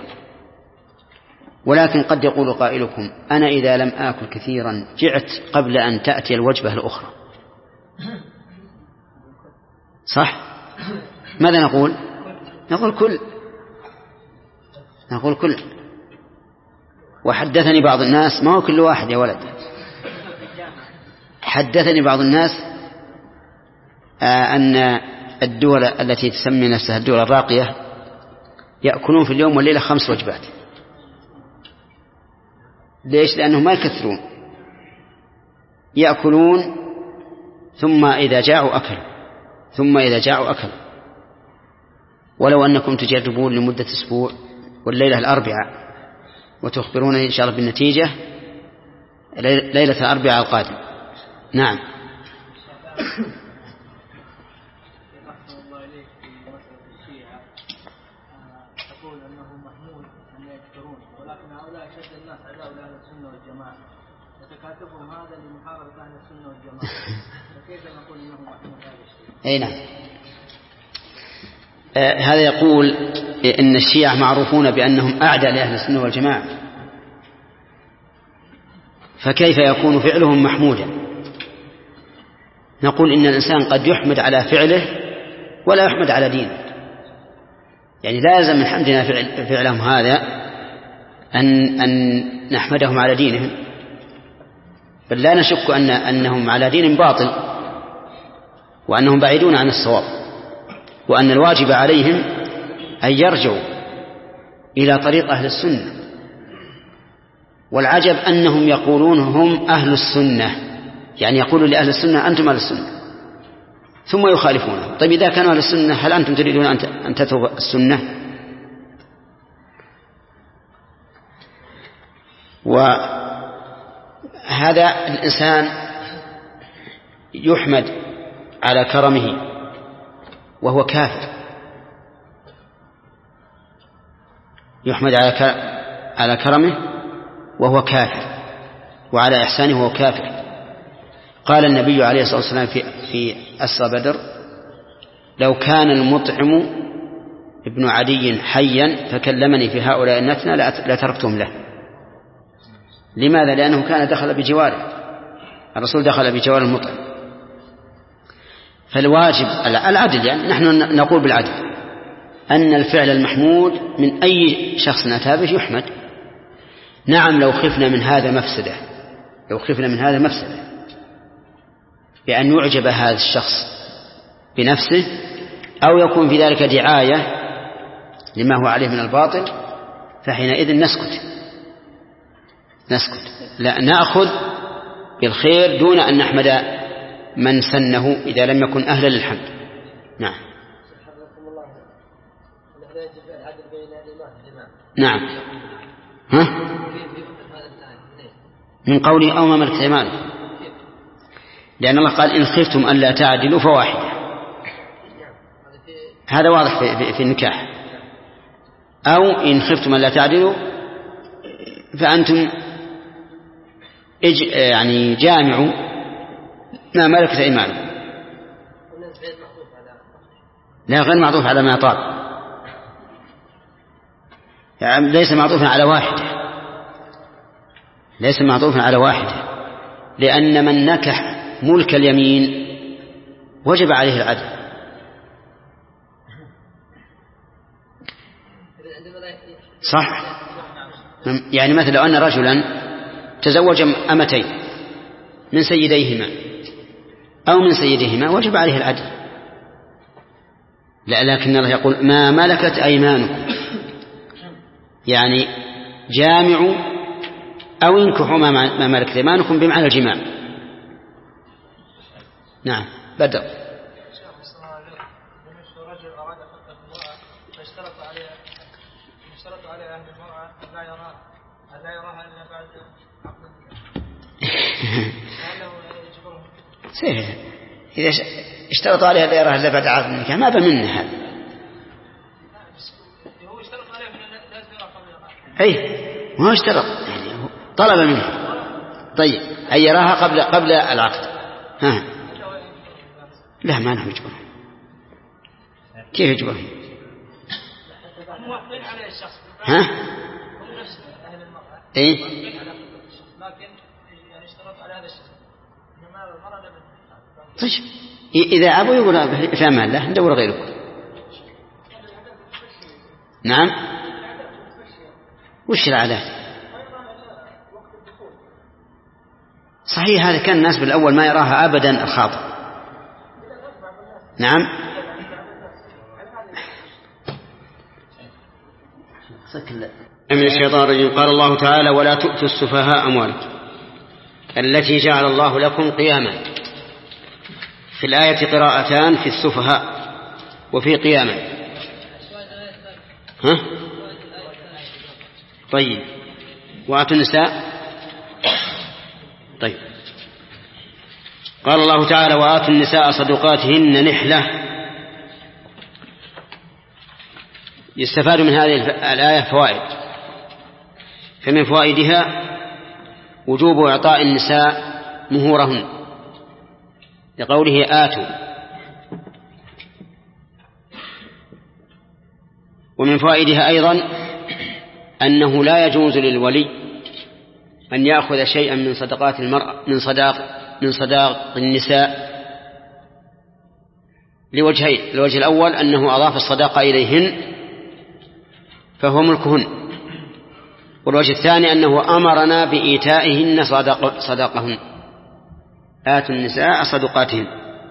ولكن قد يقول قائلكم أنا إذا لم آكل كثيرا جعت قبل أن تأتي الوجبة الأخرى، صح؟ ماذا نقول؟ نقول كل نقول كل وحدثني بعض الناس، ما هو كل واحد يا ولد، حدثني بعض الناس أن الدول التي تسمي نفسها الدول الراقية يأكلون في اليوم والليلة خمس وجبات. ليش؟ لأنهم ما يكثرون، يأكلون ثم إذا جاعوا أكلوا، ثم إذا جاعوا أكلوا. ولو أنكم تجربون لمدة أسبوع والليلة الأربعاء وتخبرونني إن شاء الله بالنتيجة ليلة الأربعاء القادم. نعم. تقول أنه محمود أن يكثرون، ولكن هؤلاء شد الناس عداء لأهل السنة والجماعة، يتكاتفهم هذا لمحاربة أهل السنة والجماعة، فكيف نقول أنه محمود هذا الشيء؟ أي نعم. آه هذا يقول إن الشيعة معروفون بأنهم أعداء لأهل السنة والجماعة، فكيف يكون فعلهم محمودا؟ نقول إن الإنسان قد يحمد على فعله ولا يحمد على دينه، يعني لا يلزم من حمدنا فعل فعلهم هذا أن أن نحمدهم على دينهم، بل لا نشك أن أنهم على دين باطل وأنهم بعيدون عن الصواب، وأن الواجب عليهم أن يرجعوا إلى طريق أهل السنة. والعجب أنهم يقولون هم أهل السنة، يعني يقولوا لأهل السنة أنتم أهل السنة ثم يخالفونه. طيب إذا كانوا أهل السنة هل أنتم تريدون أن تتركوا السنة؟ وهذا الإنسان يحمد على كرمه وهو كافر، يحمد على كرمه وهو كافر، وعلى إحسانه وهو كافر. قال النبي عليه الصلاة والسلام في في أسرى بدر: لو كان المطعم ابن عدي حيا فكلمني في هؤلاء النتنى لتركتهم له. لماذا؟ لأنه كان دخل بجواره، الرسول دخل بجوار المطعم. فالواجب العدل، يعني نحن نقول بالعدل أن الفعل المحمود من أي شخص أتى به يحمد. نعم لو خفنا من هذا مفسدة، لو خفنا من هذا مفسدة بأن يعجب هذا الشخص بنفسه أو يكون في ذلك دعاية لما هو عليه من الباطل، فحينئذ نسكت نسكت لا نأخذ بالخير دون أن نحمد من سنه إذا لم يكن أهلا للحمد. نعم. نعم. ها؟ من قوله أو ما ملكت أيمانكم، لأن الله قال إن خفتم أن لا تعدلوا فواحدة، هذا واضح في, في, في النكاح. أو إن خفتم أن لا تعدلوا فأنتم يعني جامعوا ما ملكت أيمانكم. لا، غير معطوف على ما طاب، يعني ليس معطوفا على واحدة، ليس معطوفا على واحدة، لأن من نكح ملك اليمين وجب عليه العدل. صح؟ يعني مثل لو أن رجلا تزوج أمتين من سيديهما أو من سيدهما وجب عليه العدل. لا، لكن الله يقول ما ملكت أيمانكم، يعني جامعوا أو انكحوا ما ملكت أيمانكم بمعنى الجماع. نعم بدر. رجل أراد خطة المرأة فاشترط عليها اشترط على أهل المرأة أن لا يراها أن لا يراها إلا بعد عقد النكاح. إذا اشترط عليها لا يراها إلا بعد عقد النكاح ما بمنه هذا. هو اشترط عليها لا ترى قبل العقد. أي ما اشترط، يعني طلب منه. طيب أن يراها قبل قبل العقد. ها لا ما نحن يجبرهم. كيف يجبرهم؟ موافقين عليه الشخص. ها؟ هم نفس أهل المرأة. إيه؟ لكن يعني اشترط على هذا الشخص. إنما المرأة لم. طيب إذا أبوا يقول في أمان الله ندور غيركم. نعم. وش العادات؟ صحيح هذا كان الناس بالأول ما يراها أبدا الخاطئ. نعم. من الشيطان الرجيم. قال الله تعالى ولا تؤتوا السفهاء أموالكم التي جعل الله لكم قياما. في الآية قراءتان في السفهاء وفي قياما. ها؟ طيب وآتوا النساء. طيب قال الله تعالى وآتوا النساء صدقاتهن نحلة. يستفاد من هذه الآية فوائد. فمن فوائدها وجوب إعطاء النساء مهورهن لقوله آتوا. ومن فوائدها أيضا أنه لا يجوز للولي أن يأخذ شيئا من صدقات المرأة من صداق من صداق النساء لوجهين. الوجه الأول أنه أضاف الصداقة إليهن فهو ملكهن، والوجه الثاني أنه أمرنا بإيتائهن صداق صداقهن. آتوا النساء صدقاتهن.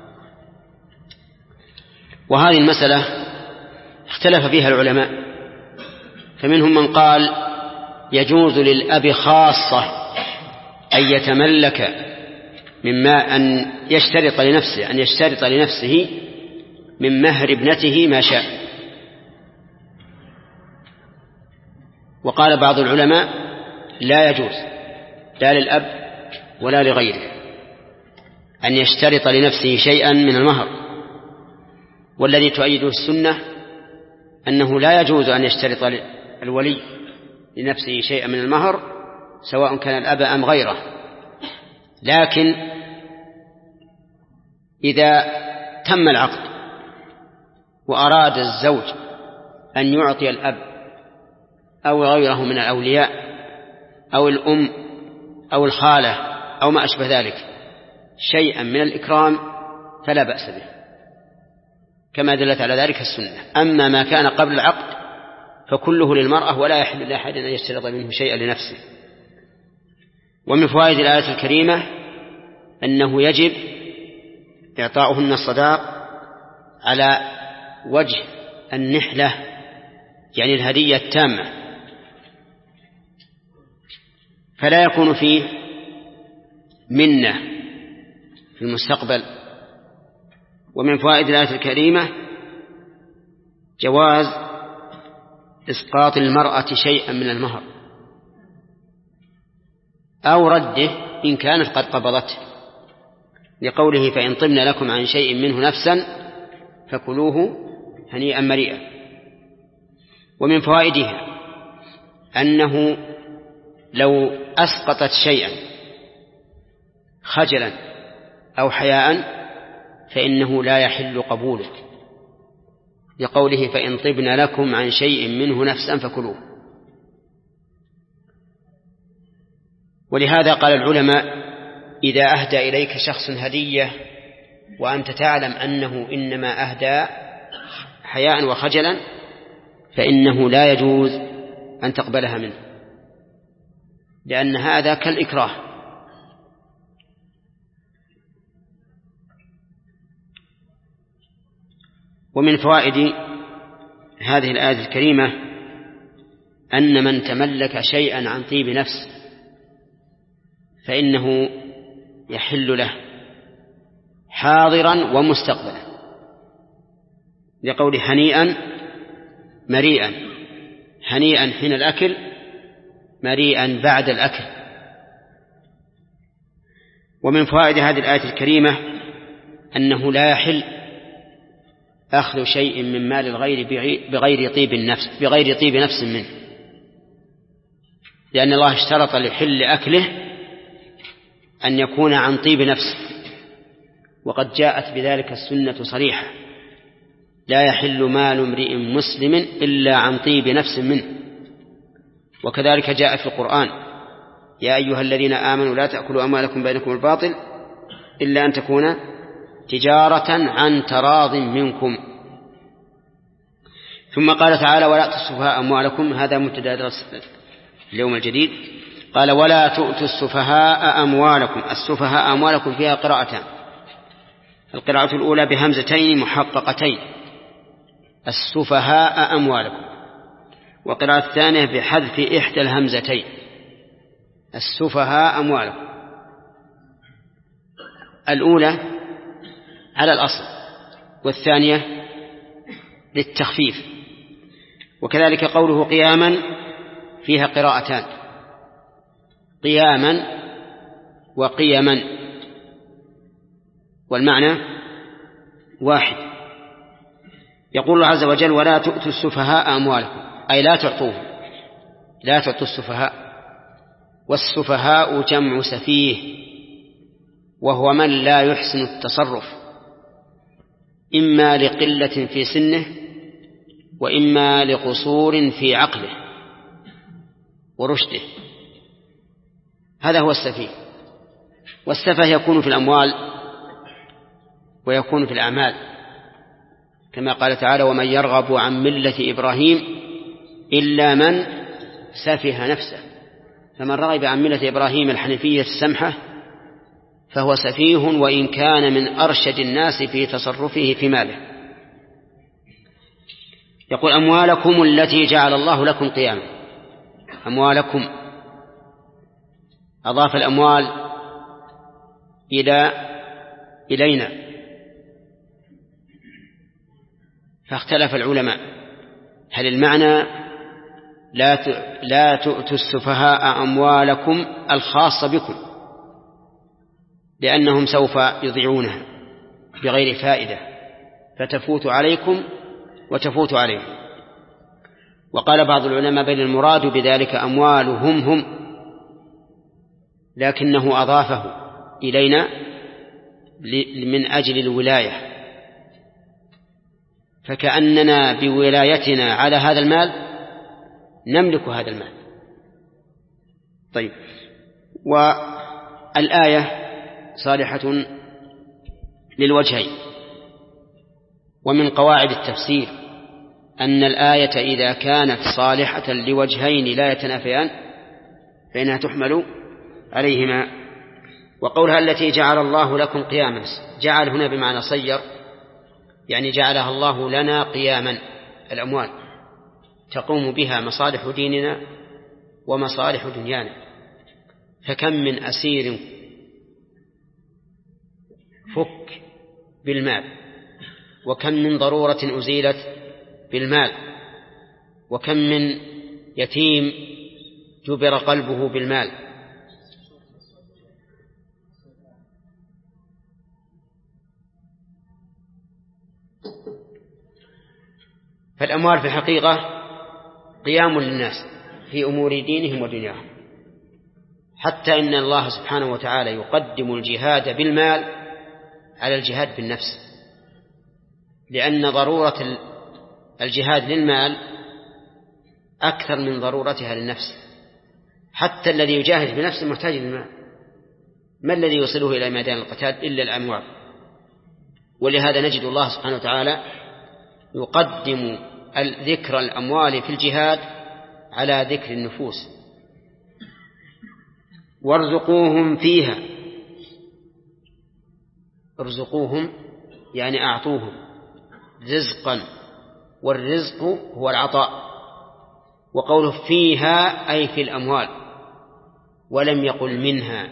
وهذه المسألة اختلف فيها العلماء، فمنهم من قال يجوز للأب خاصة أن يتملك مما أن يشترط لنفسه أن يشترط لنفسه من مهر ابنته ما شاء. وقال بعض العلماء لا يجوز لا للأب ولا لغيره أن يشترط لنفسه شيئا من المهر. والذي تؤيده السنة أنه لا يجوز أن يشترط الولي لنفسه شيئا من المهر سواء كان الأب أم غيره. لكن إذا تم العقد وأراد الزوج أن يعطي الأب أو غيره من الأولياء أو الأم أو الخالة أو ما أشبه ذلك شيئا من الإكرام فلا بأس به كما دلت على ذلك السنة. أما ما كان قبل العقد فكله للمرأة ولا يحل لأحد أن يشترط منه شيئا لنفسه. ومن فوائد الآية الكريمة أنه يجب إعطاؤهن الصداق على وجه النحلة يعني الهدية التامة، فلا يكون فيه منة في المستقبل. ومن فوائد الآية الكريمة جواز إسقاط المرأة شيئا من المهر أو رده إن كانت قد قبضته، لقوله فإن طبن لكم عن شيء منه نفسا فكلوه هنيئا مريئا. ومن فوائدها أنه لو أسقطت شيئا خجلا أو حياء فإنه لا يحل قبوله، لقوله فإن طبن لكم عن شيء منه نفسا فكلوه. ولهذا قال العلماء إذا أهدى إليك شخص هدية وأنت تعلم أنه إنما أهدى حياء وخجلا فإنه لا يجوز أن تقبلها منه، لأن هذا كالإكراه. ومن فوائد هذه الآية الكريمة أن من تملك شيئا عن طيب نفس فإنه يحل له حاضرا ومستقبلا، لقول هنيئا مريئا، هنيئا حين الأكل، مريئا بعد الأكل. ومن فوائد هذه الآية الكريمة أنه لا يحل أخذ شيء من مال الغير بغير طيب النفس بغير طيب نفس منه، لأن الله اشترط لحل أكله أن يكون عن طيب نفس، وقد جاءت بذلك السنة صريحة: لا يحل مال امرئ مسلم إلا عن طيب نفس منه. وكذلك جاء في القرآن: يا أيها الذين آمنوا لا تأكلوا أموالكم بينكم الباطل إلا أن تكون تجارة عن تراض منكم. ثم قال تعالى: ولا تؤتوا السفهاء أموالكم. هذا مبتدأ درس اليوم الجديد. قال: ولا تؤتوا السفهاء أموالكم. السفهاء أموالكم فيها قراءتان: القراءة الأولى بهمزتين محققتين السفهاء أموالكم، وقراءة الثانية بحذف إحدى الهمزتين السفهاء أموالكم. الأولى على الأصل والثانية للتخفيف. وكذلك قوله قياما فيها قراءتان: قياما وقيما، والمعنى واحد. يقول الله عز وجل: ولا تؤتوا السفهاء أموالكم، أي لا تعطوه، لا تعطوا السفهاء. والسفهاء جمع سفيه، وهو من لا يحسن التصرف، إما لقلة في سنه وإما لقصور في عقله ورشده. هذا هو السفيه. والسفه يكون في الأموال ويكون في الأعمال، كما قال تعالى: ومن يرغب عن ملة إبراهيم إلا من سفه نفسه. فمن رغب عن ملة إبراهيم الحنيفية السمحة فهو سفيه، وإن كان من أرشد الناس في تصرفه في ماله. يقول: أموالكم التي جعل الله لكم قياما. أموالكم أضاف الأموال إلى إلينا، فاختلف العلماء: هل المعنى لا لا تؤتوا السفهاء أموالكم الخاصة بكم لأنهم سوف يضيعونها بغير فائدة فتفوت عليكم وتفوت عليهم؟ وقال بعض العلماء: بل المراد بذلك أموالهم هم، لكنه أضافه إلينا من أجل الولاية، فكأننا بولايتنا على هذا المال نملك هذا المال. طيب، والآية صالحة للوجهين. ومن قواعد التفسير أن الآية إذا كانت صالحة لوجهين لا يتنافيان فإنها تحمل عليهما. وقولها التي جعل الله لكم قياما، جعل هنا بمعنى صير، يعني جعلها الله لنا قياما، الأموال تقوم بها مصالح ديننا ومصالح دنيانا. فكم من أسير فك بالمال، وكم من ضرورة أزيلت بالمال، وكم من يتيم جبر قلبه بالمال. فالأموال في الحقيقة قيام للناس في أمور دينهم ودنياهم، حتى إن الله سبحانه وتعالى يقدم الجهاد بالمال على الجهاد بالنفس، لأن ضرورة الجهاد للمال أكثر من ضرورتها للنفس. حتى الذي يجاهد بنفسه محتاج للمال، ما الذي يوصله إلى ميدان القتال إلا الأموال؟ ولهذا نجد الله سبحانه وتعالى يقدم ذكر الأموال في الجهاد على ذكر النفوس. وارزقوهم فيها، ارزقوهم يعني أعطوهم، رزقا، والرزق هو العطاء. وقوله فيها أي في الأموال، ولم يقل منها،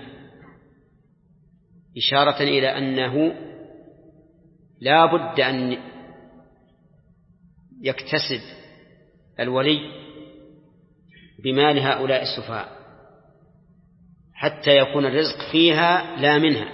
إشارة إلى أنه لا بد أن يكتسب الولي بمال هؤلاء السفهاء حتى يكون الرزق فيها لا منها.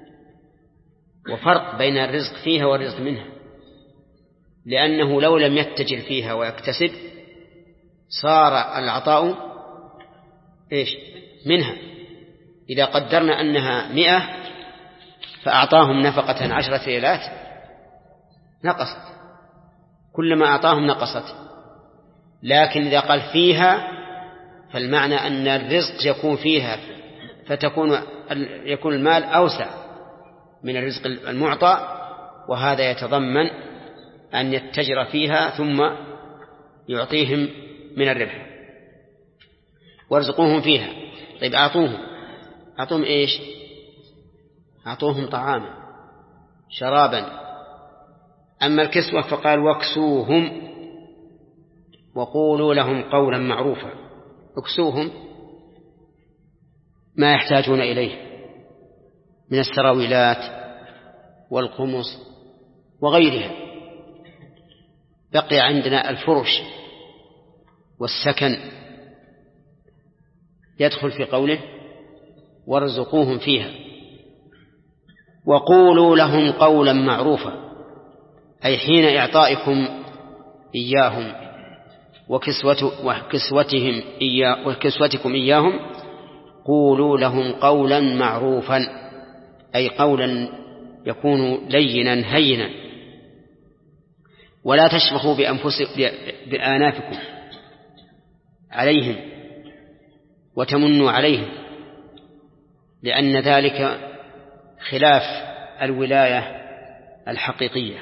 وفرق بين الرزق فيها والرزق منها، لأنه لو لم يتجر فيها ويكتسب صار العطاء إيش منها. إذا قدرنا أنها مئة فأعطاهم نفقة عشرة ريالات نقصت، كلما أعطاهم نقصت. لكن إذا قال فيها فالمعنى أن الرزق يكون فيها، فتكون يكون المال أوسع من الرزق المعطى، وهذا يتضمن أن يتجر فيها ثم يعطيهم من الربح. وارزقوهم فيها. طيب أعطوهم أعطوهم إيش؟ أعطوهم طعاما شرابا. أما الكسوة فقال واكسوهم وقولوا لهم قولا معروفا. اكسوهم ما يحتاجون إليه من السراويلات والقمص وغيرها. بقي عندنا الفرش والسكن يدخل في قوله وارزقوهم فيها. وقولوا لهم قولا معروفا، أي حين إعطائكم إياهم وكسوتهم إياه وكسوتكم إياهم قولوا لهم قولا معروفا، أي قولا يكون لينا هينا. ولا تشبخوا بأنفسكم بآنافكم عليهم وتمنوا عليهم، لأن ذلك خلاف الولاية الحقيقية.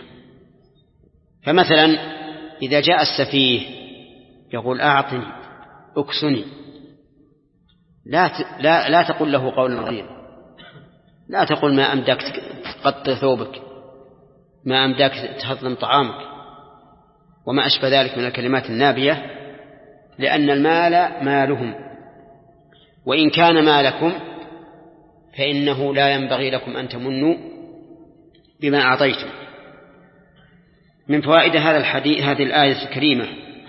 فمثلا إذا جاء السفيه يقول أعطني أكسني، لا لا لا تقل له قولا غليظا، لا تقل ما أمداك تقطع ثوبك، ما أمداك تهضم طعامك، وما أشبه ذلك من الكلمات النابية، لأن المال مالهم، وإن كان مالكم فإنه لا ينبغي لكم أن تمنوا بما أعطيتم. من فوائد هذا الحديث هذه الآية الكريمة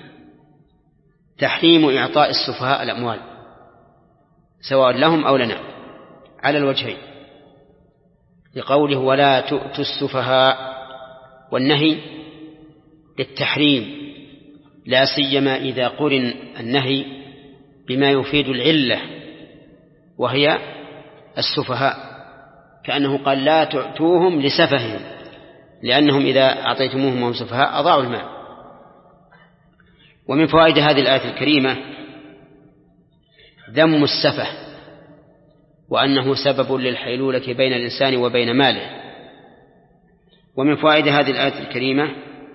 تحريم إعطاء السفهاء الأموال سواء لهم أو لنا على الوجهين، لقوله ولا تؤتوا السفهاء، والنهي للتحريم، لا سيما إذا قرن النهي بما يفيد العلة وهي السفهاء، كأنه قال لا تؤتوهم لسفههم، لأنهم إذا أعطيتموهم وهم سفهاء أضاعوا المال. ومن فوائد هذه الآية الكريمة ذم السفه، وأنه سبب للحيلولة بين الإنسان وبين ماله. ومن فوائد هذه الآية الكريمة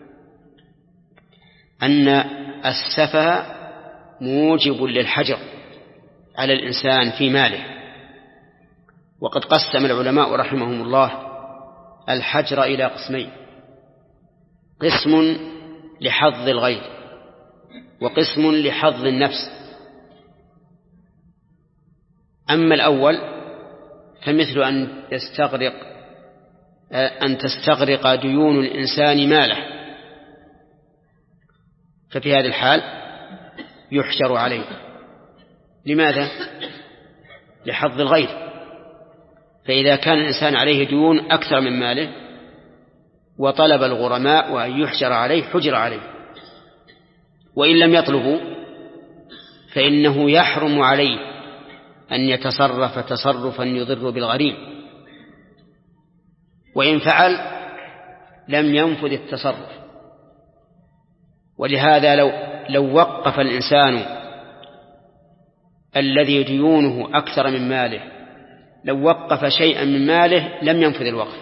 أن السفه موجب للحجر على الإنسان في ماله. وقد قسم العلماء رحمهم الله الحجر إلى قسمين: قسم لحظ الغير، وقسم لحظ النفس. أما الأول فمثل أن يستغرق أن تستغرق ديون الإنسان ماله، ففي هذا الحال يحجر عليه. لماذا؟ لحظ الغير. فإذا كان الإنسان عليه ديون أكثر من ماله وطلب الغرماء وأن يحجر عليه حجر عليه، وإن لم يطلبوا فإنه يحرم عليه أن يتصرف تصرفا يضر بالغريم، وإن فعل لم ينفذ التصرف. ولهذا لو, لو وقف الإنسان الذي ديونه أكثر من ماله، لو وقف شيئا من ماله لم ينفذ الوقف.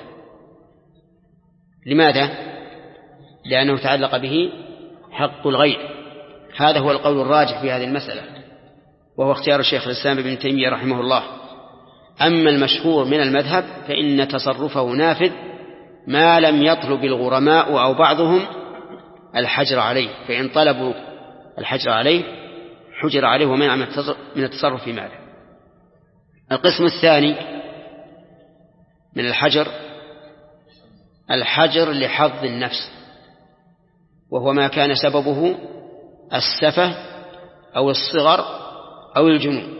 لماذا؟ لأنه تعلق به حق الغير. هذا هو القول الراجح في هذه المسألة، وهو اختيار الشيخ الإسلام ابن تيمية رحمه الله. أما المشهور من المذهب فإن تصرفه نافذ ما لم يطلب الغرماء أو بعضهم الحجر عليه، فإن طلبوا الحجر عليه حجر عليه ومنع من التصرف في ماله. القسم الثاني من الحجر الحجر لحظ النفس، وهو ما كان سببه السفه أو الصغر أو الجنون،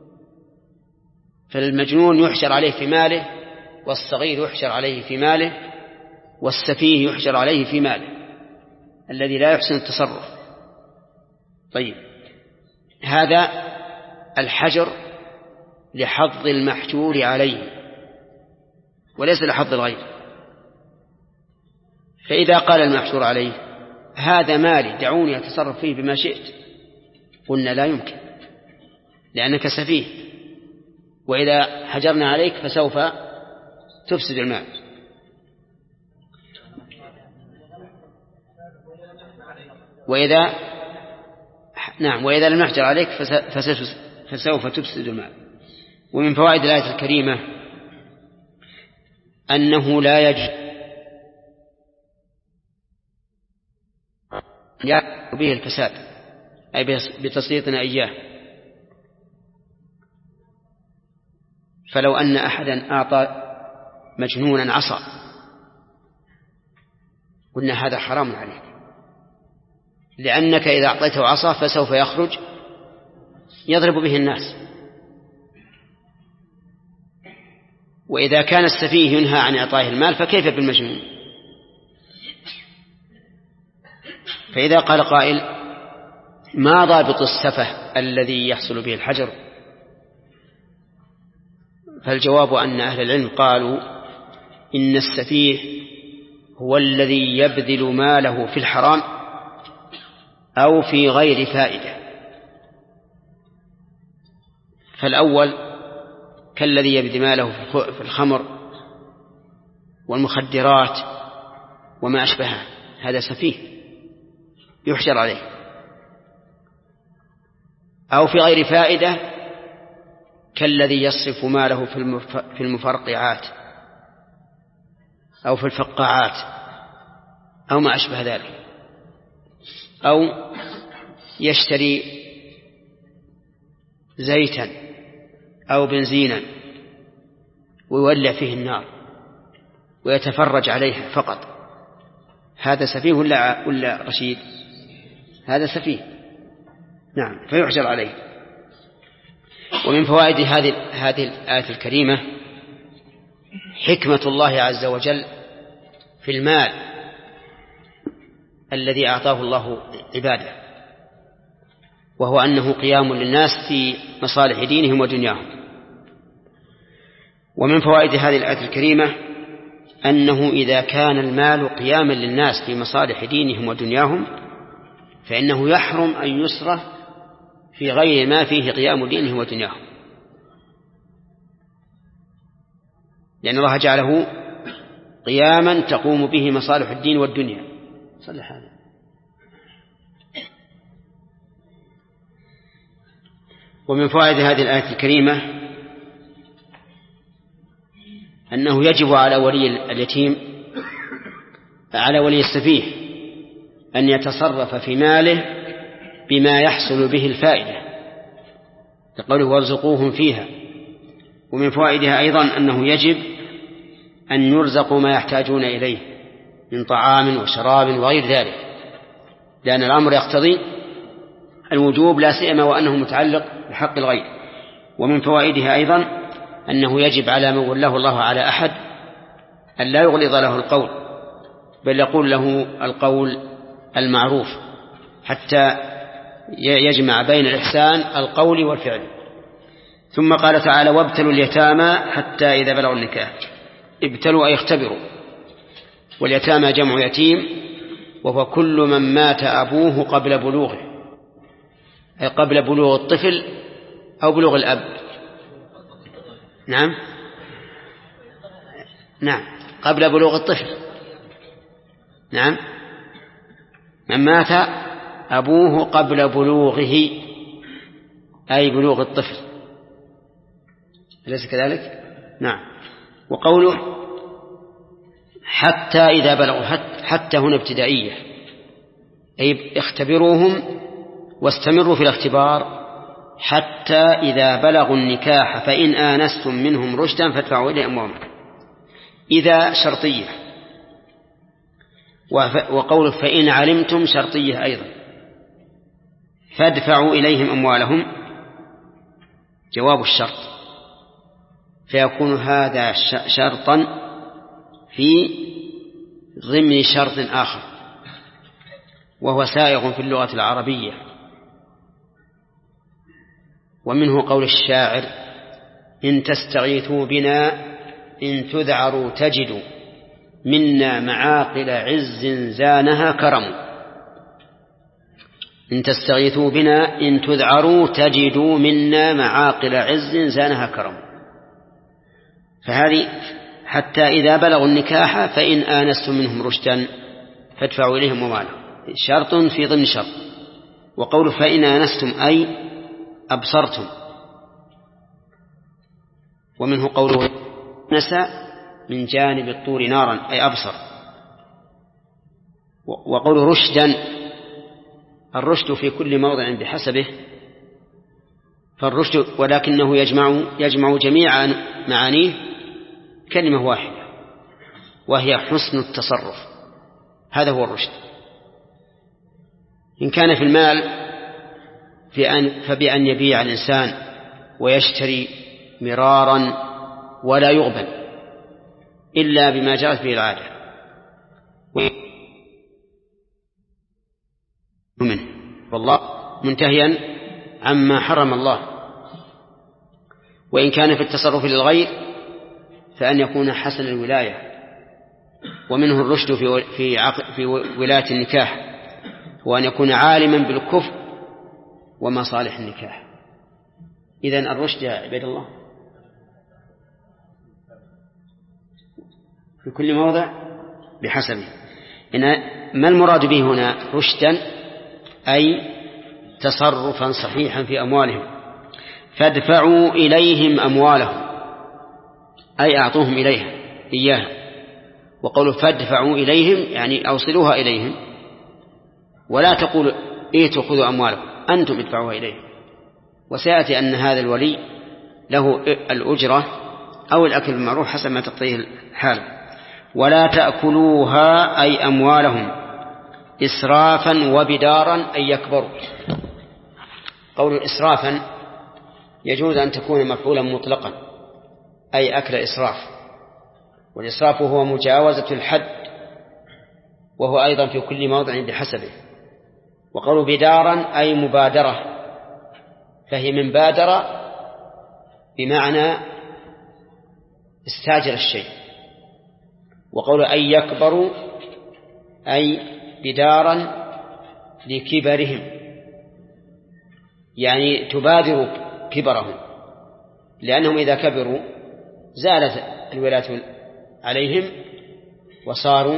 فالمجنون يحجر عليه في ماله، والصغير يحجر عليه في ماله، والسفيه يحجر عليه في ماله الذي لا يحسن التصرف. طيب، هذا الحجر لحظ المحجور عليه وليس لحظ الغير. فإذا قال المحجور عليه هذا مالي دعوني أتصرف فيه بما شئت، قلنا لا يمكن لأنك سفيه، وإذا حجرنا عليك فسوف تفسد المال. وإذا نعم وإذا لم نحجر عليك فسوف تفسد المال. ومن فوائد الآية الكريمة أنه لا يجب يعرف به الفساد، أي بتسليطنا إياه. فلو أن أحدا أعطى مجنونا عصا قلنا هذا حرام عليك، لأنك إذا أعطيته عصا فسوف يخرج يضرب به الناس. وإذا كان السفيه ينهى عن إعطائه المال فكيف بالمجنون؟ فإذا قال قائل ما ضابط السفه الذي يحصل به الحجر؟ فالجواب أن أهل العلم قالوا إن السفيه هو الذي يبذل ماله في الحرام أو في غير فائدة. فالأول كالذي يبذل ماله في الخمر والمخدرات وما أشبهه، هذا سفيه يحجر عليه. أو في غير فائدة كالذي يصرف ماله في المفرقعات أو في الفقاعات أو ما أشبه ذلك، أو يشتري زيتا أو بنزينا ويولع فيه النار ويتفرج عليها فقط، هذا سفيه ولا, ولا رشيد؟ هذا سفيه، نعم، فيحجر عليه. ومن فوائد هذه هذه الآية الكريمة حكمة الله عز وجل في المال الذي أعطاه الله عباده، وهو أنه قيام للناس في مصالح دينهم ودنياهم. ومن فوائد هذه الآية الكريمة أنه إذا كان المال قياما للناس في مصالح دينهم ودنياهم فإنه يحرم أن يصرف في غير ما فيه قيام دينهم ودنياهم، لأن الله جعله قياما تقوم به مصالح الدين والدنيا. صلح هذا. ومن فوائد هذه الآية الكريمة أنه يجب على ولي اليتيم على ولي السفيه أن يتصرف في ماله بما يحصل به الفائدة، لقوله وارزقوهم فيها. ومن فوائدها أيضا أنه يجب أن يرزقوا ما يحتاجون إليه من طعام وشراب وغير ذلك، لأن الأمر يقتضي الوجوب، لا سيما وأنه متعلق بحق الغير. ومن فوائدها أيضا أنه يجب على من ولاه الله على أحد أن لا يغلظ له القول، بل يقول له القول المعروف حتى يجمع بين الإحسان القول والفعل. ثم قال تعالى وابتلوا اليتامى حتى إذا بلغوا النكاح. ابتلوا أي اختبروا، واليتامى جمع يتيم، وهو كل من مات أبوه قبل بلوغه، أي قبل بلوغ الطفل أو بلوغ الأب. نعم نعم قبل بلوغ الطفل. نعم من مات أبوه قبل بلوغه أي بلوغ الطفل، أليس كذلك؟ نعم. وقوله حتى إذا بلغوا، حتى هنا ابتدائية، أي اختبروهم واستمروا في الاختبار حتى إذا بلغوا النكاح فإن آنستم منهم رشدا فادفعوا إليهم أموالهم. إذا شرطية، وقول فإن علمتم شرطية أيضا. فادفعوا إليهم أموالهم جواب الشرط، فيكون هذا شرطا في ضمن شرط آخر وهو سائغ في اللغة العربية. ومنه قول الشاعر: إن تستغيثوا بنا إن تذعروا تجدوا منا معاقل عز زانها كرم. إن تستغيثوا بنا إن تذعروا تجدوا منا معاقل عز زانها كرم. فهذه حتى إذا بلغوا النكاح فإن آنستم منهم رشدا فادفعوا إليهم أموالهم، شرط في ضمن شرط. وقول فإن آنستم أي أبصرتم. ومنه قوله نسى من جانب الطور نارا أي أبصر. وقول رشدا، الرشد في كل موضع بحسبه، فالرشد ولكنه يجمع يجمع جميع معانيه كلمة واحدة وهي حسن التصرف، هذا هو الرشد. إن كان في المال في أن فبأن يبيع الإنسان ويشتري مرارا ولا يغبن إلا بما جاءت به العادة منه، والله منتهيا عما حرم الله. وإن كان في التصرف للغير فأن يكون حسن الولاية. ومنه الرشد في في في ولاية النكاح، وأن يكون عالما بالكفء ومصالح النكاح. إذن الرشد يا عباد الله في كل موضع بحسبه. إن ما المراد به هنا رشدا؟ أي تصرفا صحيحا في أموالهم. فادفعوا إليهم أموالهم أي أعطوهم إليها إياها. وقولوا فادفعوا إليهم يعني أوصلوها إليهم، ولا تقول إيه تأخذوا أموالهم، أنتم ادفعوها إليهم. وسيأتي أن هذا الولي له الأجرة أو الأكل بالمعروف حسب ما تقتضيه الحال. ولا تأكلوها أي أموالهم إسرافا وبدارا أي يكبروا. قول إسرافا يجوز أن تكون مفعولا مطلقا أي أكل إسراف، والإسراف هو مجاوزة الحد، وهو أيضا في كل موضع بحسبه. وقول بدارا أي مبادرة، فهي من بادر بمعنى استعجل الشيء. وقول أي يكبروا أي بدارا لكبرهم، يعني تبادر كبرهم، لأنهم إذا كبروا زالت الولاية عليهم وصاروا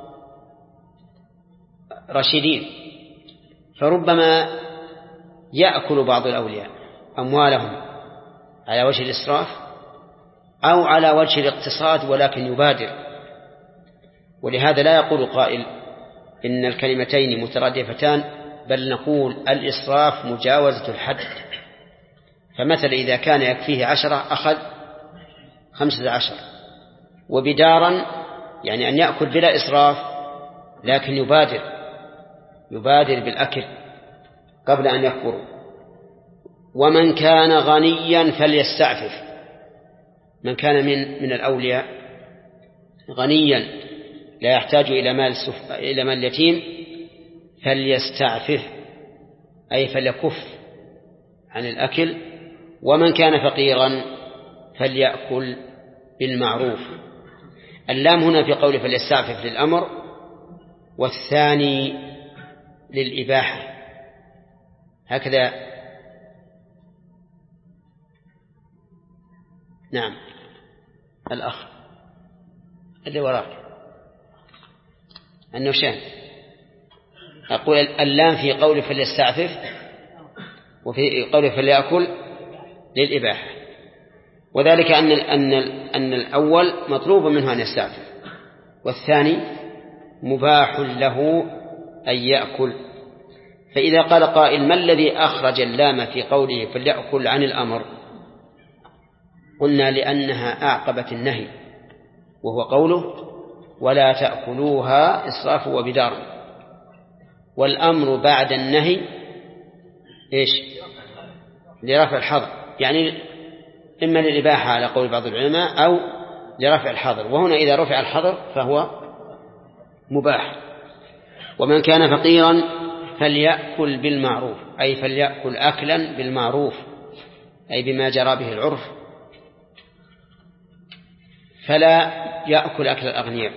رشيدين. فربما يأكل بعض الأولياء أموالهم على وجه الإسراف أو على وجه الاقتصاد ولكن يبادر. ولهذا لا يقول قائل إن الكلمتين مترادفتان، بل نقول الإسراف مجاوزة الحد. فمثل إذا كان يكفيه عشرة أخذ خمسة عشر. وبدارا يعني أن يأكل بلا إسراف لكن يبادر يبادر بالأكل قبل أن يكبروا. ومن كان غنيا فليستعفف. من كان من من الأولياء غنيا لا يحتاج إلى مال السف... إلى مال اليتيم فليستعفف أي فليكف عن الأكل. ومن كان فقيرا فليأكل بالمعروف. اللام هنا في قوله فليستعفف للأمر، والثاني للإباحة، هكذا. نعم الأخ اللي وراك النوشان. أقول اللام في قوله فليستعفف وفي قوله فليأكل للإباحة، وذلك أن أن أن الأول مطلوب منه أن يستعفف والثاني مباح له أن يأكل. فإذا قال قائل: ما الذي أخرج اللام في قوله فليأكل عن الأمر؟ قلنا: لأنها أعقبت النهي، وهو قوله: ولا تأكلوها إسرافا وبدارا. والأمر بعد النهي إيش؟ لرفع الحظر، يعني إما للإباحة على قول بعض العلماء أو لرفع الحظر، وهنا إذا رفع الحظر فهو مباح. ومن كان فقيرا فليأكل بالمعروف، أي فليأكل أكلا بالمعروف، أي بما جرى به العرف، فلا يأكل أكل الأغنياء،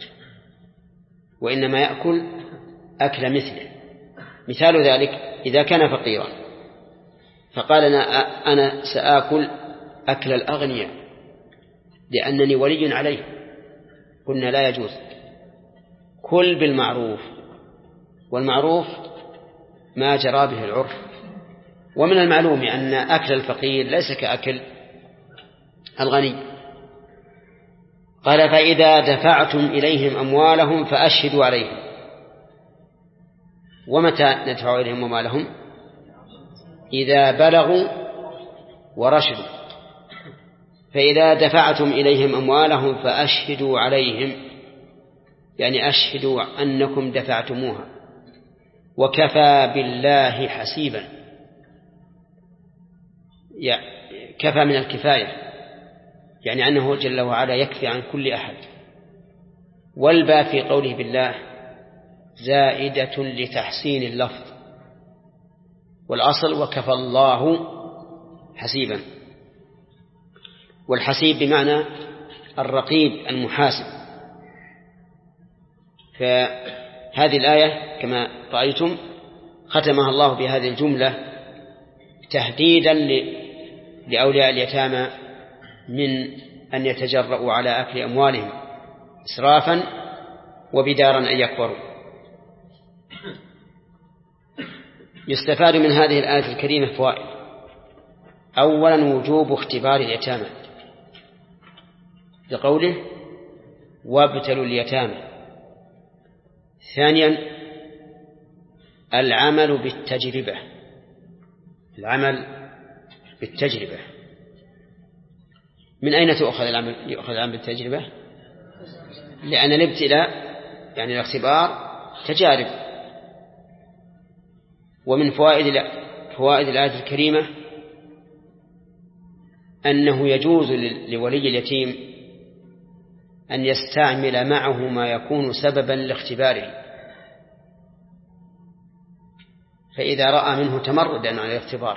وإنما يأكل أكل مثله. مثال ذلك: إذا كان فقيرا فقال: أنا, أنا سآكل أكل الأغنياء لأنني ولي عليه، قلنا: لا يجوز، كل بالمعروف، والمعروف ما جرى به العرف. ومن المعلوم أن أكل الفقير ليس كأكل الغني. قال: فإذا دفعتم إليهم أموالهم فأشهدوا عليهم. ومتى ندفع إليهم أموالهم؟ إذا بلغوا ورشدوا. فإذا دفعتم إليهم أموالهم فأشهدوا عليهم، يعني أشهدوا أنكم دفعتموها، وكفى بالله حسيبا، يعني كفى من الكفاية، يعني أنه جل وعلا يكفي عن كل أحد. والباء في قوله بالله زائدة لتحسين اللفظ، والأصل وكفى الله حسيبا. والحسيب بمعنى الرقيب المحاسب. فهذه الآية كما رأيتم ختمها الله بهذه الجملة تهديدا لأولياء اليتامى من أن يتجرؤوا على أكل أموالهم إسرافا وبدارا أن يكبروا. يستفاد من هذه الآية الكريمة فوائد: أولا وجوب اختبار اليتامى لقوله وابتلوا اليتامى. ثانيا العمل بالتجربة، العمل بالتجربة. من أين تؤخذ العمل؟ يؤخذ العمل بالتجربة لأن الابتلاء يعني الاختبار تجارب. ومن فوائد فوائد الآية الكريمة أنه يجوز لولي اليتيم أن يستعمل معه ما يكون سببا لاختباره، فإذا رأى منه تمردا على الاختبار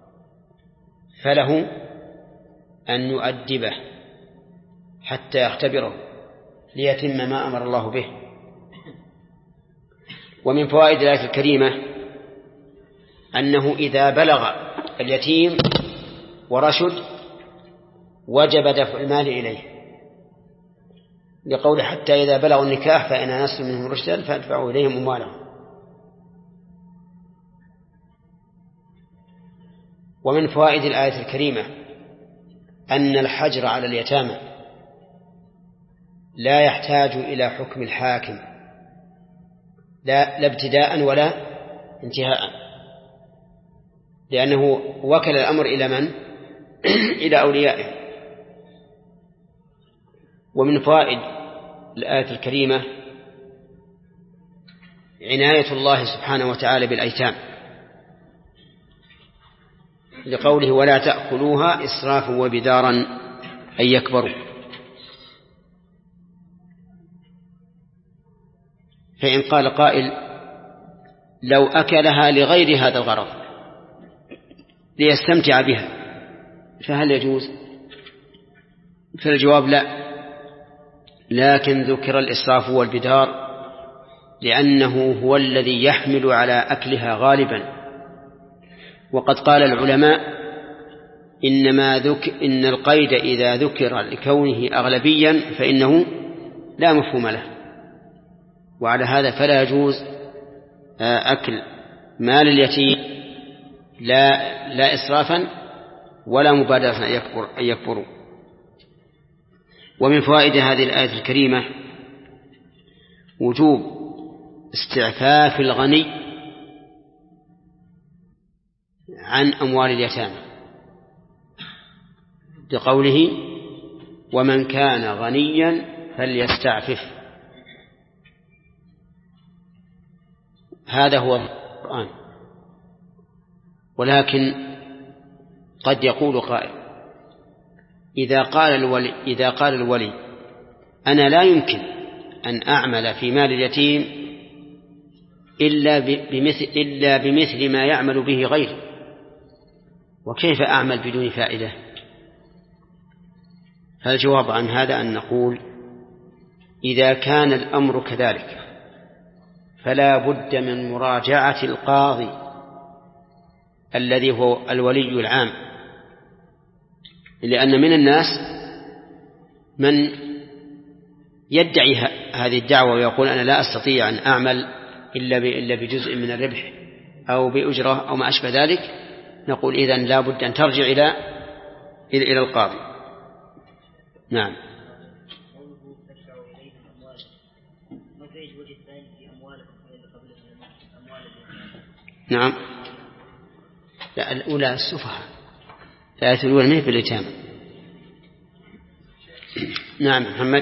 فله أن يؤدبه حتى يختبره ليتم ما أمر الله به. ومن فوائد الآية الكريمة أنه إذا بلغ اليتيم ورشد وجب دفع المال إليه، لقول حتى إذا بلغوا النكاح فإن آنستم منهم رشدا فادفعوا إليهم أموالهم. ومن فوائد الآية الكريمة أن الحجر على اليتامى لا يحتاج إلى حكم الحاكم، لا, لا ابتداء ولا انتهاء، لأنه وكل الأمر إلى من؟ إلى أوليائه. ومن فوائد الآية الكريمة عناية الله سبحانه وتعالى بالأيتام، لقوله ولا تأكلوها إسرافا وبدارا أن يكبروا. فإن قال قائل لو أكلها لغير هذا الغرض ليستمتع بها فهل يجوز؟ فالجواب لا، لكن ذكر الإسراف والبدار لأنه هو الذي يحمل على أكلها غالبا. وقد قال العلماء إنما ذك إن القيد إذا ذكر لكونه أغلبيا فإنه لا مفهوم له، وعلى هذا فلا يجوز أكل مال اليتيم لا, لا إسرافا ولا مبادرة أن يكبروا. ومن فوائد هذه الآية الكريمة وجوب استعفاف الغني عن أموال اليتامى بقوله ومن كان غنيا فليستعفف. هذا هو القرآن. ولكن قد يقول قائل إذا قال الولي, إذا قال الولي أنا لا يمكن أن أعمل في مال اليتيم إلا بمثل, إلا بمثل ما يعمل به غيري، وكيف أعمل بدون فائدة؟ فالجواب عن هذا أن نقول إذا كان الأمر كذلك فلا بد من مراجعة القاضي الذي هو الولي العام، لأن من الناس من يدعي هذه الدعوة ويقول أنا لا أستطيع أن أعمل إلا بجزء من الربح أو بأجرة أو ما أشبه ذلك. نقول إذن لا بد أن ترجع إلى إلى القاضي. نعم. نعم. لا الأولى السفهاء، الآية الأولى ما في اليتامى. نعم محمد.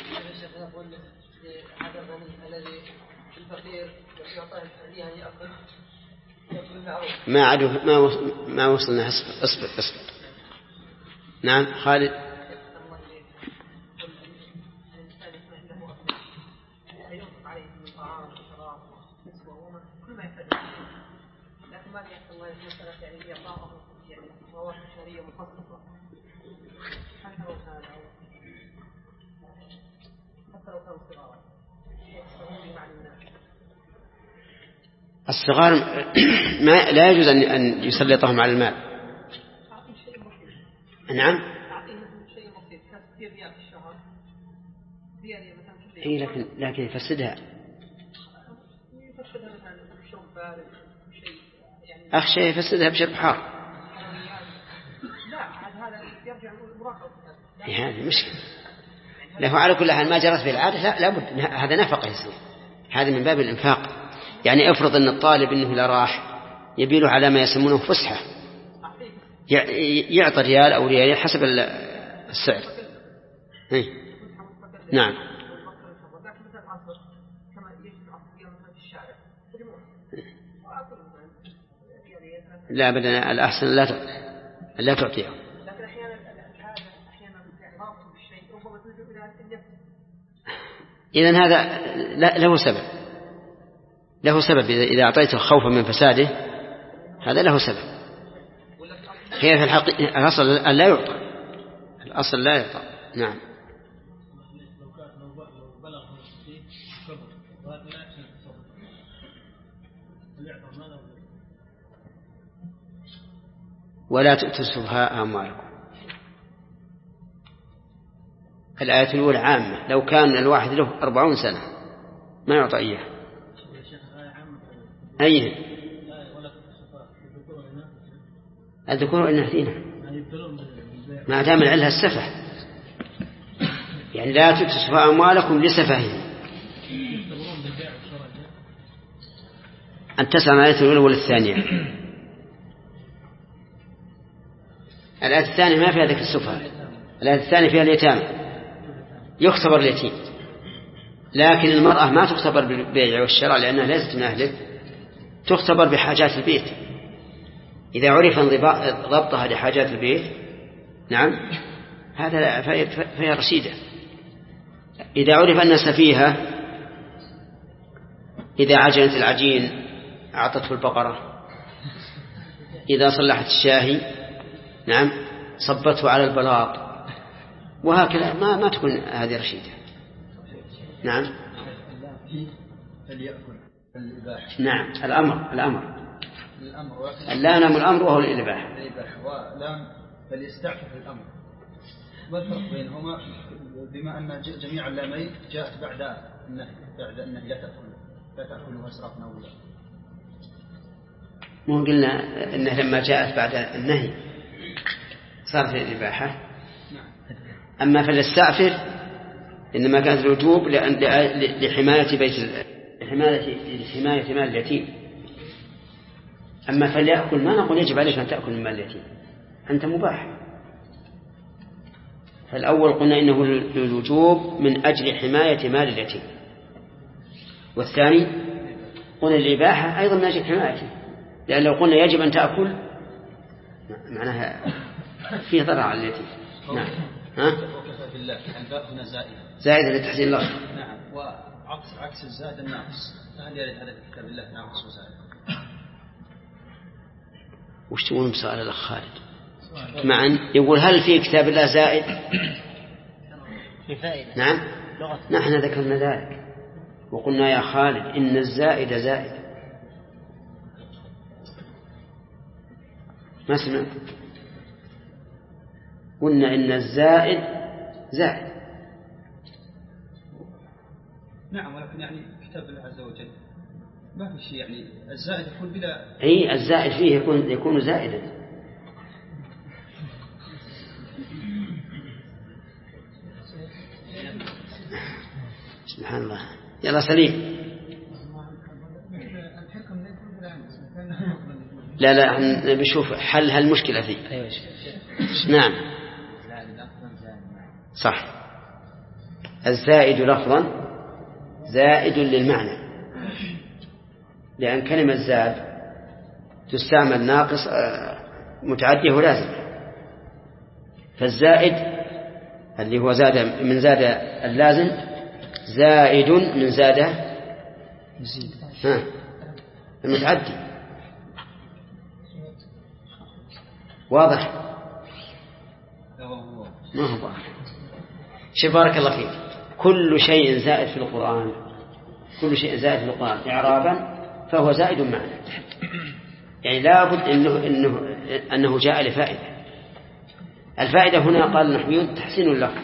ما عدو ما ما وصلنا. اصبر اصبر اصبر. نعم خالد. الصغار ما لا يجوز أن يسلطهم على المال. نعم. إيه لكن لكن يفسدها. أخشى يفسدها بشرب حار. هذه مشكلة. له على كل حال ما جرت به العادة لا لابد هذا نفقة يصير. هذا من باب الإنفاق. يعني افرض أن الطالب إنه لا راح يبيله على ما يسمونه فسحة، يعطي ريال أو ريالين حسب السعر. هي. نعم. لا بدنا الأحسن لا تعطي لا تعطيه. إذن هذا له سبب له سبب إذا أعطيته خوفا من فساده هذا له سبب. خير في الحقيقة الأصل لا يعطى الأصل لا يعطى. نعم. ولا تؤتوا السفهاء أموالكم. الآية الأولى عامة. لو كان الواحد له أربعون سنة ما يعطى إياه. أين الذكور إنها فينا ما دام العلة السفه، يعني لا تؤتوا السفهاء أموالكم لسفههم. أن تسأل الآية الأولى ولا الثانية؟ الآية الثانية ما فيها ذكر السفهاء، الآية الثانية فيها اليتامى يختبر اليتيم، لكن المرأة ما تختبر بالبيع والشراء لأنها ليست من أهله، تختبر بحاجات البيت. إذا عرف ضبطها لحاجات البيت نعم هذا فهي رشيدة. إذا عرف أن سفيهة إذا عجنت العجين أعطته البقرة، إذا صلحت الشاهي نعم صبته على البلاط، وهكذا ما ما تكون هذه رشيدة. نعم. نعم الأمر الأمر اللام الأمر وهو الإباحة. ولام فليستعفف الأمر. ما الفرق بينهما بما أن جميع اللامين جاءت بعد النهي بعد النهي لا تأكل لا تأكلوا إسرافا أو لا؟ مو قلنا إنه لما جاءت بعد النهي صارت الإباحة. أما فليستعفف إنما كانت الوجوب لحماية بيت لحماية لحماية مال اليتيم. أما فليأكل ما نقول يجب عليك أن تأكل من مال اليتيم، أنت مباح. فالأول قلنا إنه للوجوب من أجل حماية مال اليتيم، والثاني قلنا الإباحة أيضا من أجل حمايته، لأن لو قلنا يجب أن تأكل معناها فيه ضرر على اليتيم. نعم. ها؟ وكفى بالله الباء هنا زائدة زائدة لتحسين اللفظ. نعم. وعكس عكس الزائد الناقص، فهل يرد هذا في كتاب الله ناقص وزائد؟ وش تقولون بسؤال الأخ خالد؟ معا يقول هل في كتاب الله زائد؟ في فائدة. نعم. نحن ذكرنا ذلك وقلنا يا خالد إن الزائد زائد. ما سمعت؟ قلنا إن الزائد زائد. نعم، ولكن يعني كتاب الله عز وجل ما في شيء، يعني الزائد يكون بلا أي الزائد فيه يكون يكون زائدا. سبحان الله. يلا سليم. لا لا بشوف حل هالمشكلة فيه. نعم صح. الزائد لفظا زائد للمعنى، لأن كلمة زاد تستعمل ناقص متعدية ولازم. فالزائد اللي هو زاد من زاد اللازم زائد من زاد ها المتعدي. واضح؟ ما هو واضح. شوف بارك الله فيك، كل شيء زائد في القرآن كل شيء زائد في القرآن إعرابا فهو زائد معنى، يعني لابد إنه, إنه, أنه جاء لفائدة. الفائدة هنا قال النحويون تحسين اللفظ.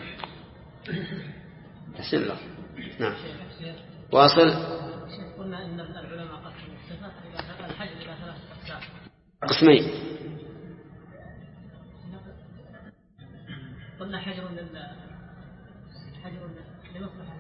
تحسين اللفظ. نعم. واصل. قلنا إن العلماء قسموا الصفات إلى الحج إلى ثلاثة أقسام. قسمين. قلنا حجر لل حجر لمصلحة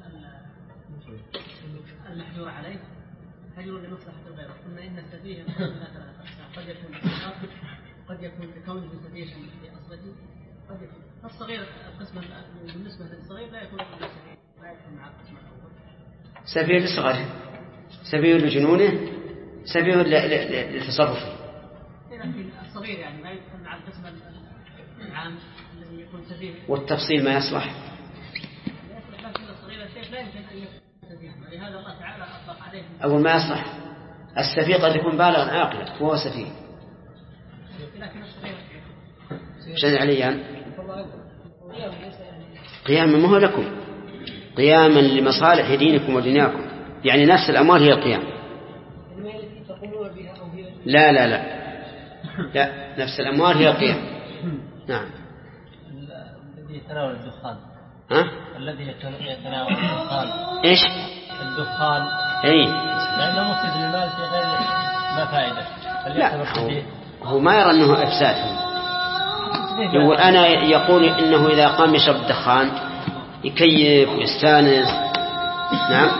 المحجور عليه، حجر لمصلحة الغير. قلنا إن السفيه إلى ثلاثة أقسام، قد يكون بالصغر، قد يكون بكونه سفيه في أصله، قد يكون الصغير. القسم بالنسبة للصغير لا يكون سفيه، لا يكون مع القسم الأول. سفيه للصغر، سفيه لجنونه، سفيه لتصرفه. لكن الصغير يعني لا يدخل مع القسم العام الذي يكون سفيه. والتفصيل ما يصلح. لكن الصغير الشيء لا يمكن أن يكون سفيه، ولهذا الله تعالى أطلق عليه. أول ما يصلح السفيه قد يكون بالغا عاقلا وهو سفيه. لكن الصغير شن عليان قياما ما هو لكم، قياما لمصالح دينكم ودنياكم، يعني نفس الأموال هي القيام. لا لا لا لا نفس الأموال هي القيام. نعم. الذي يتناول الدخان. ها؟ الذي يتناول الدخان. إيش؟ الدخان. أي. لأنه مفسد للمال في غير ما فائدة. لا هو, هو ما يرى أنه إفساد. يقول أنا يقول إنه إذا قام يشرب الدخان يكيف ويستانس. نعم.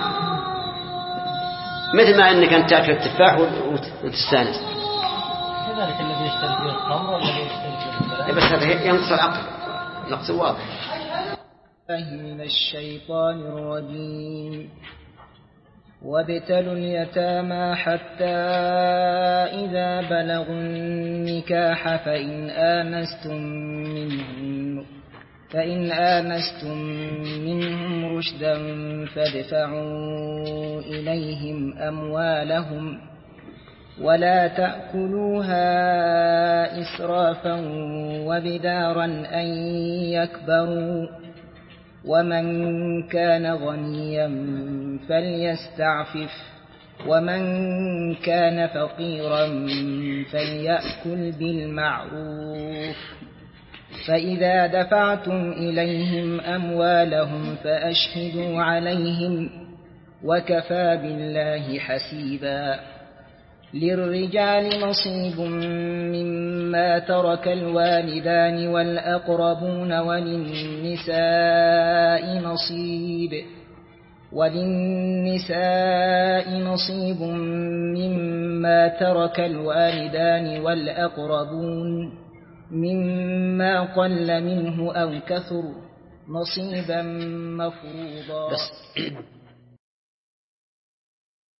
مثل ما أنك أنت تأكل التفاح وتستانس. كذلك الذي يشتري فيه الخمر والذي يشتري فيه. بس هذا ينقص العقل، نقص واضح. من الشيطان الرجيم. وابتلوا اليتامى حتى إذا بلغوا النكاح فإن آنستم منهم فإن آنستم منهم رشدا فادفعوا إليهم أموالهم ولا تأكلوها إسرافا وبدارا أن يكبروا ومن كان غنيا فليستعفف ومن كان فقيرا فليأكل بالمعروف فإذا دفعتم إليهم أموالهم فأشهدوا عليهم وكفى بالله حسيبا. للرجال نصيب مما ترك الوالدان والأقربون وللنساء نصيب وللنساء نصيب مما ترك الوالدان والأقربون مما قل منه أو كثر نصيبا مفروضا. بس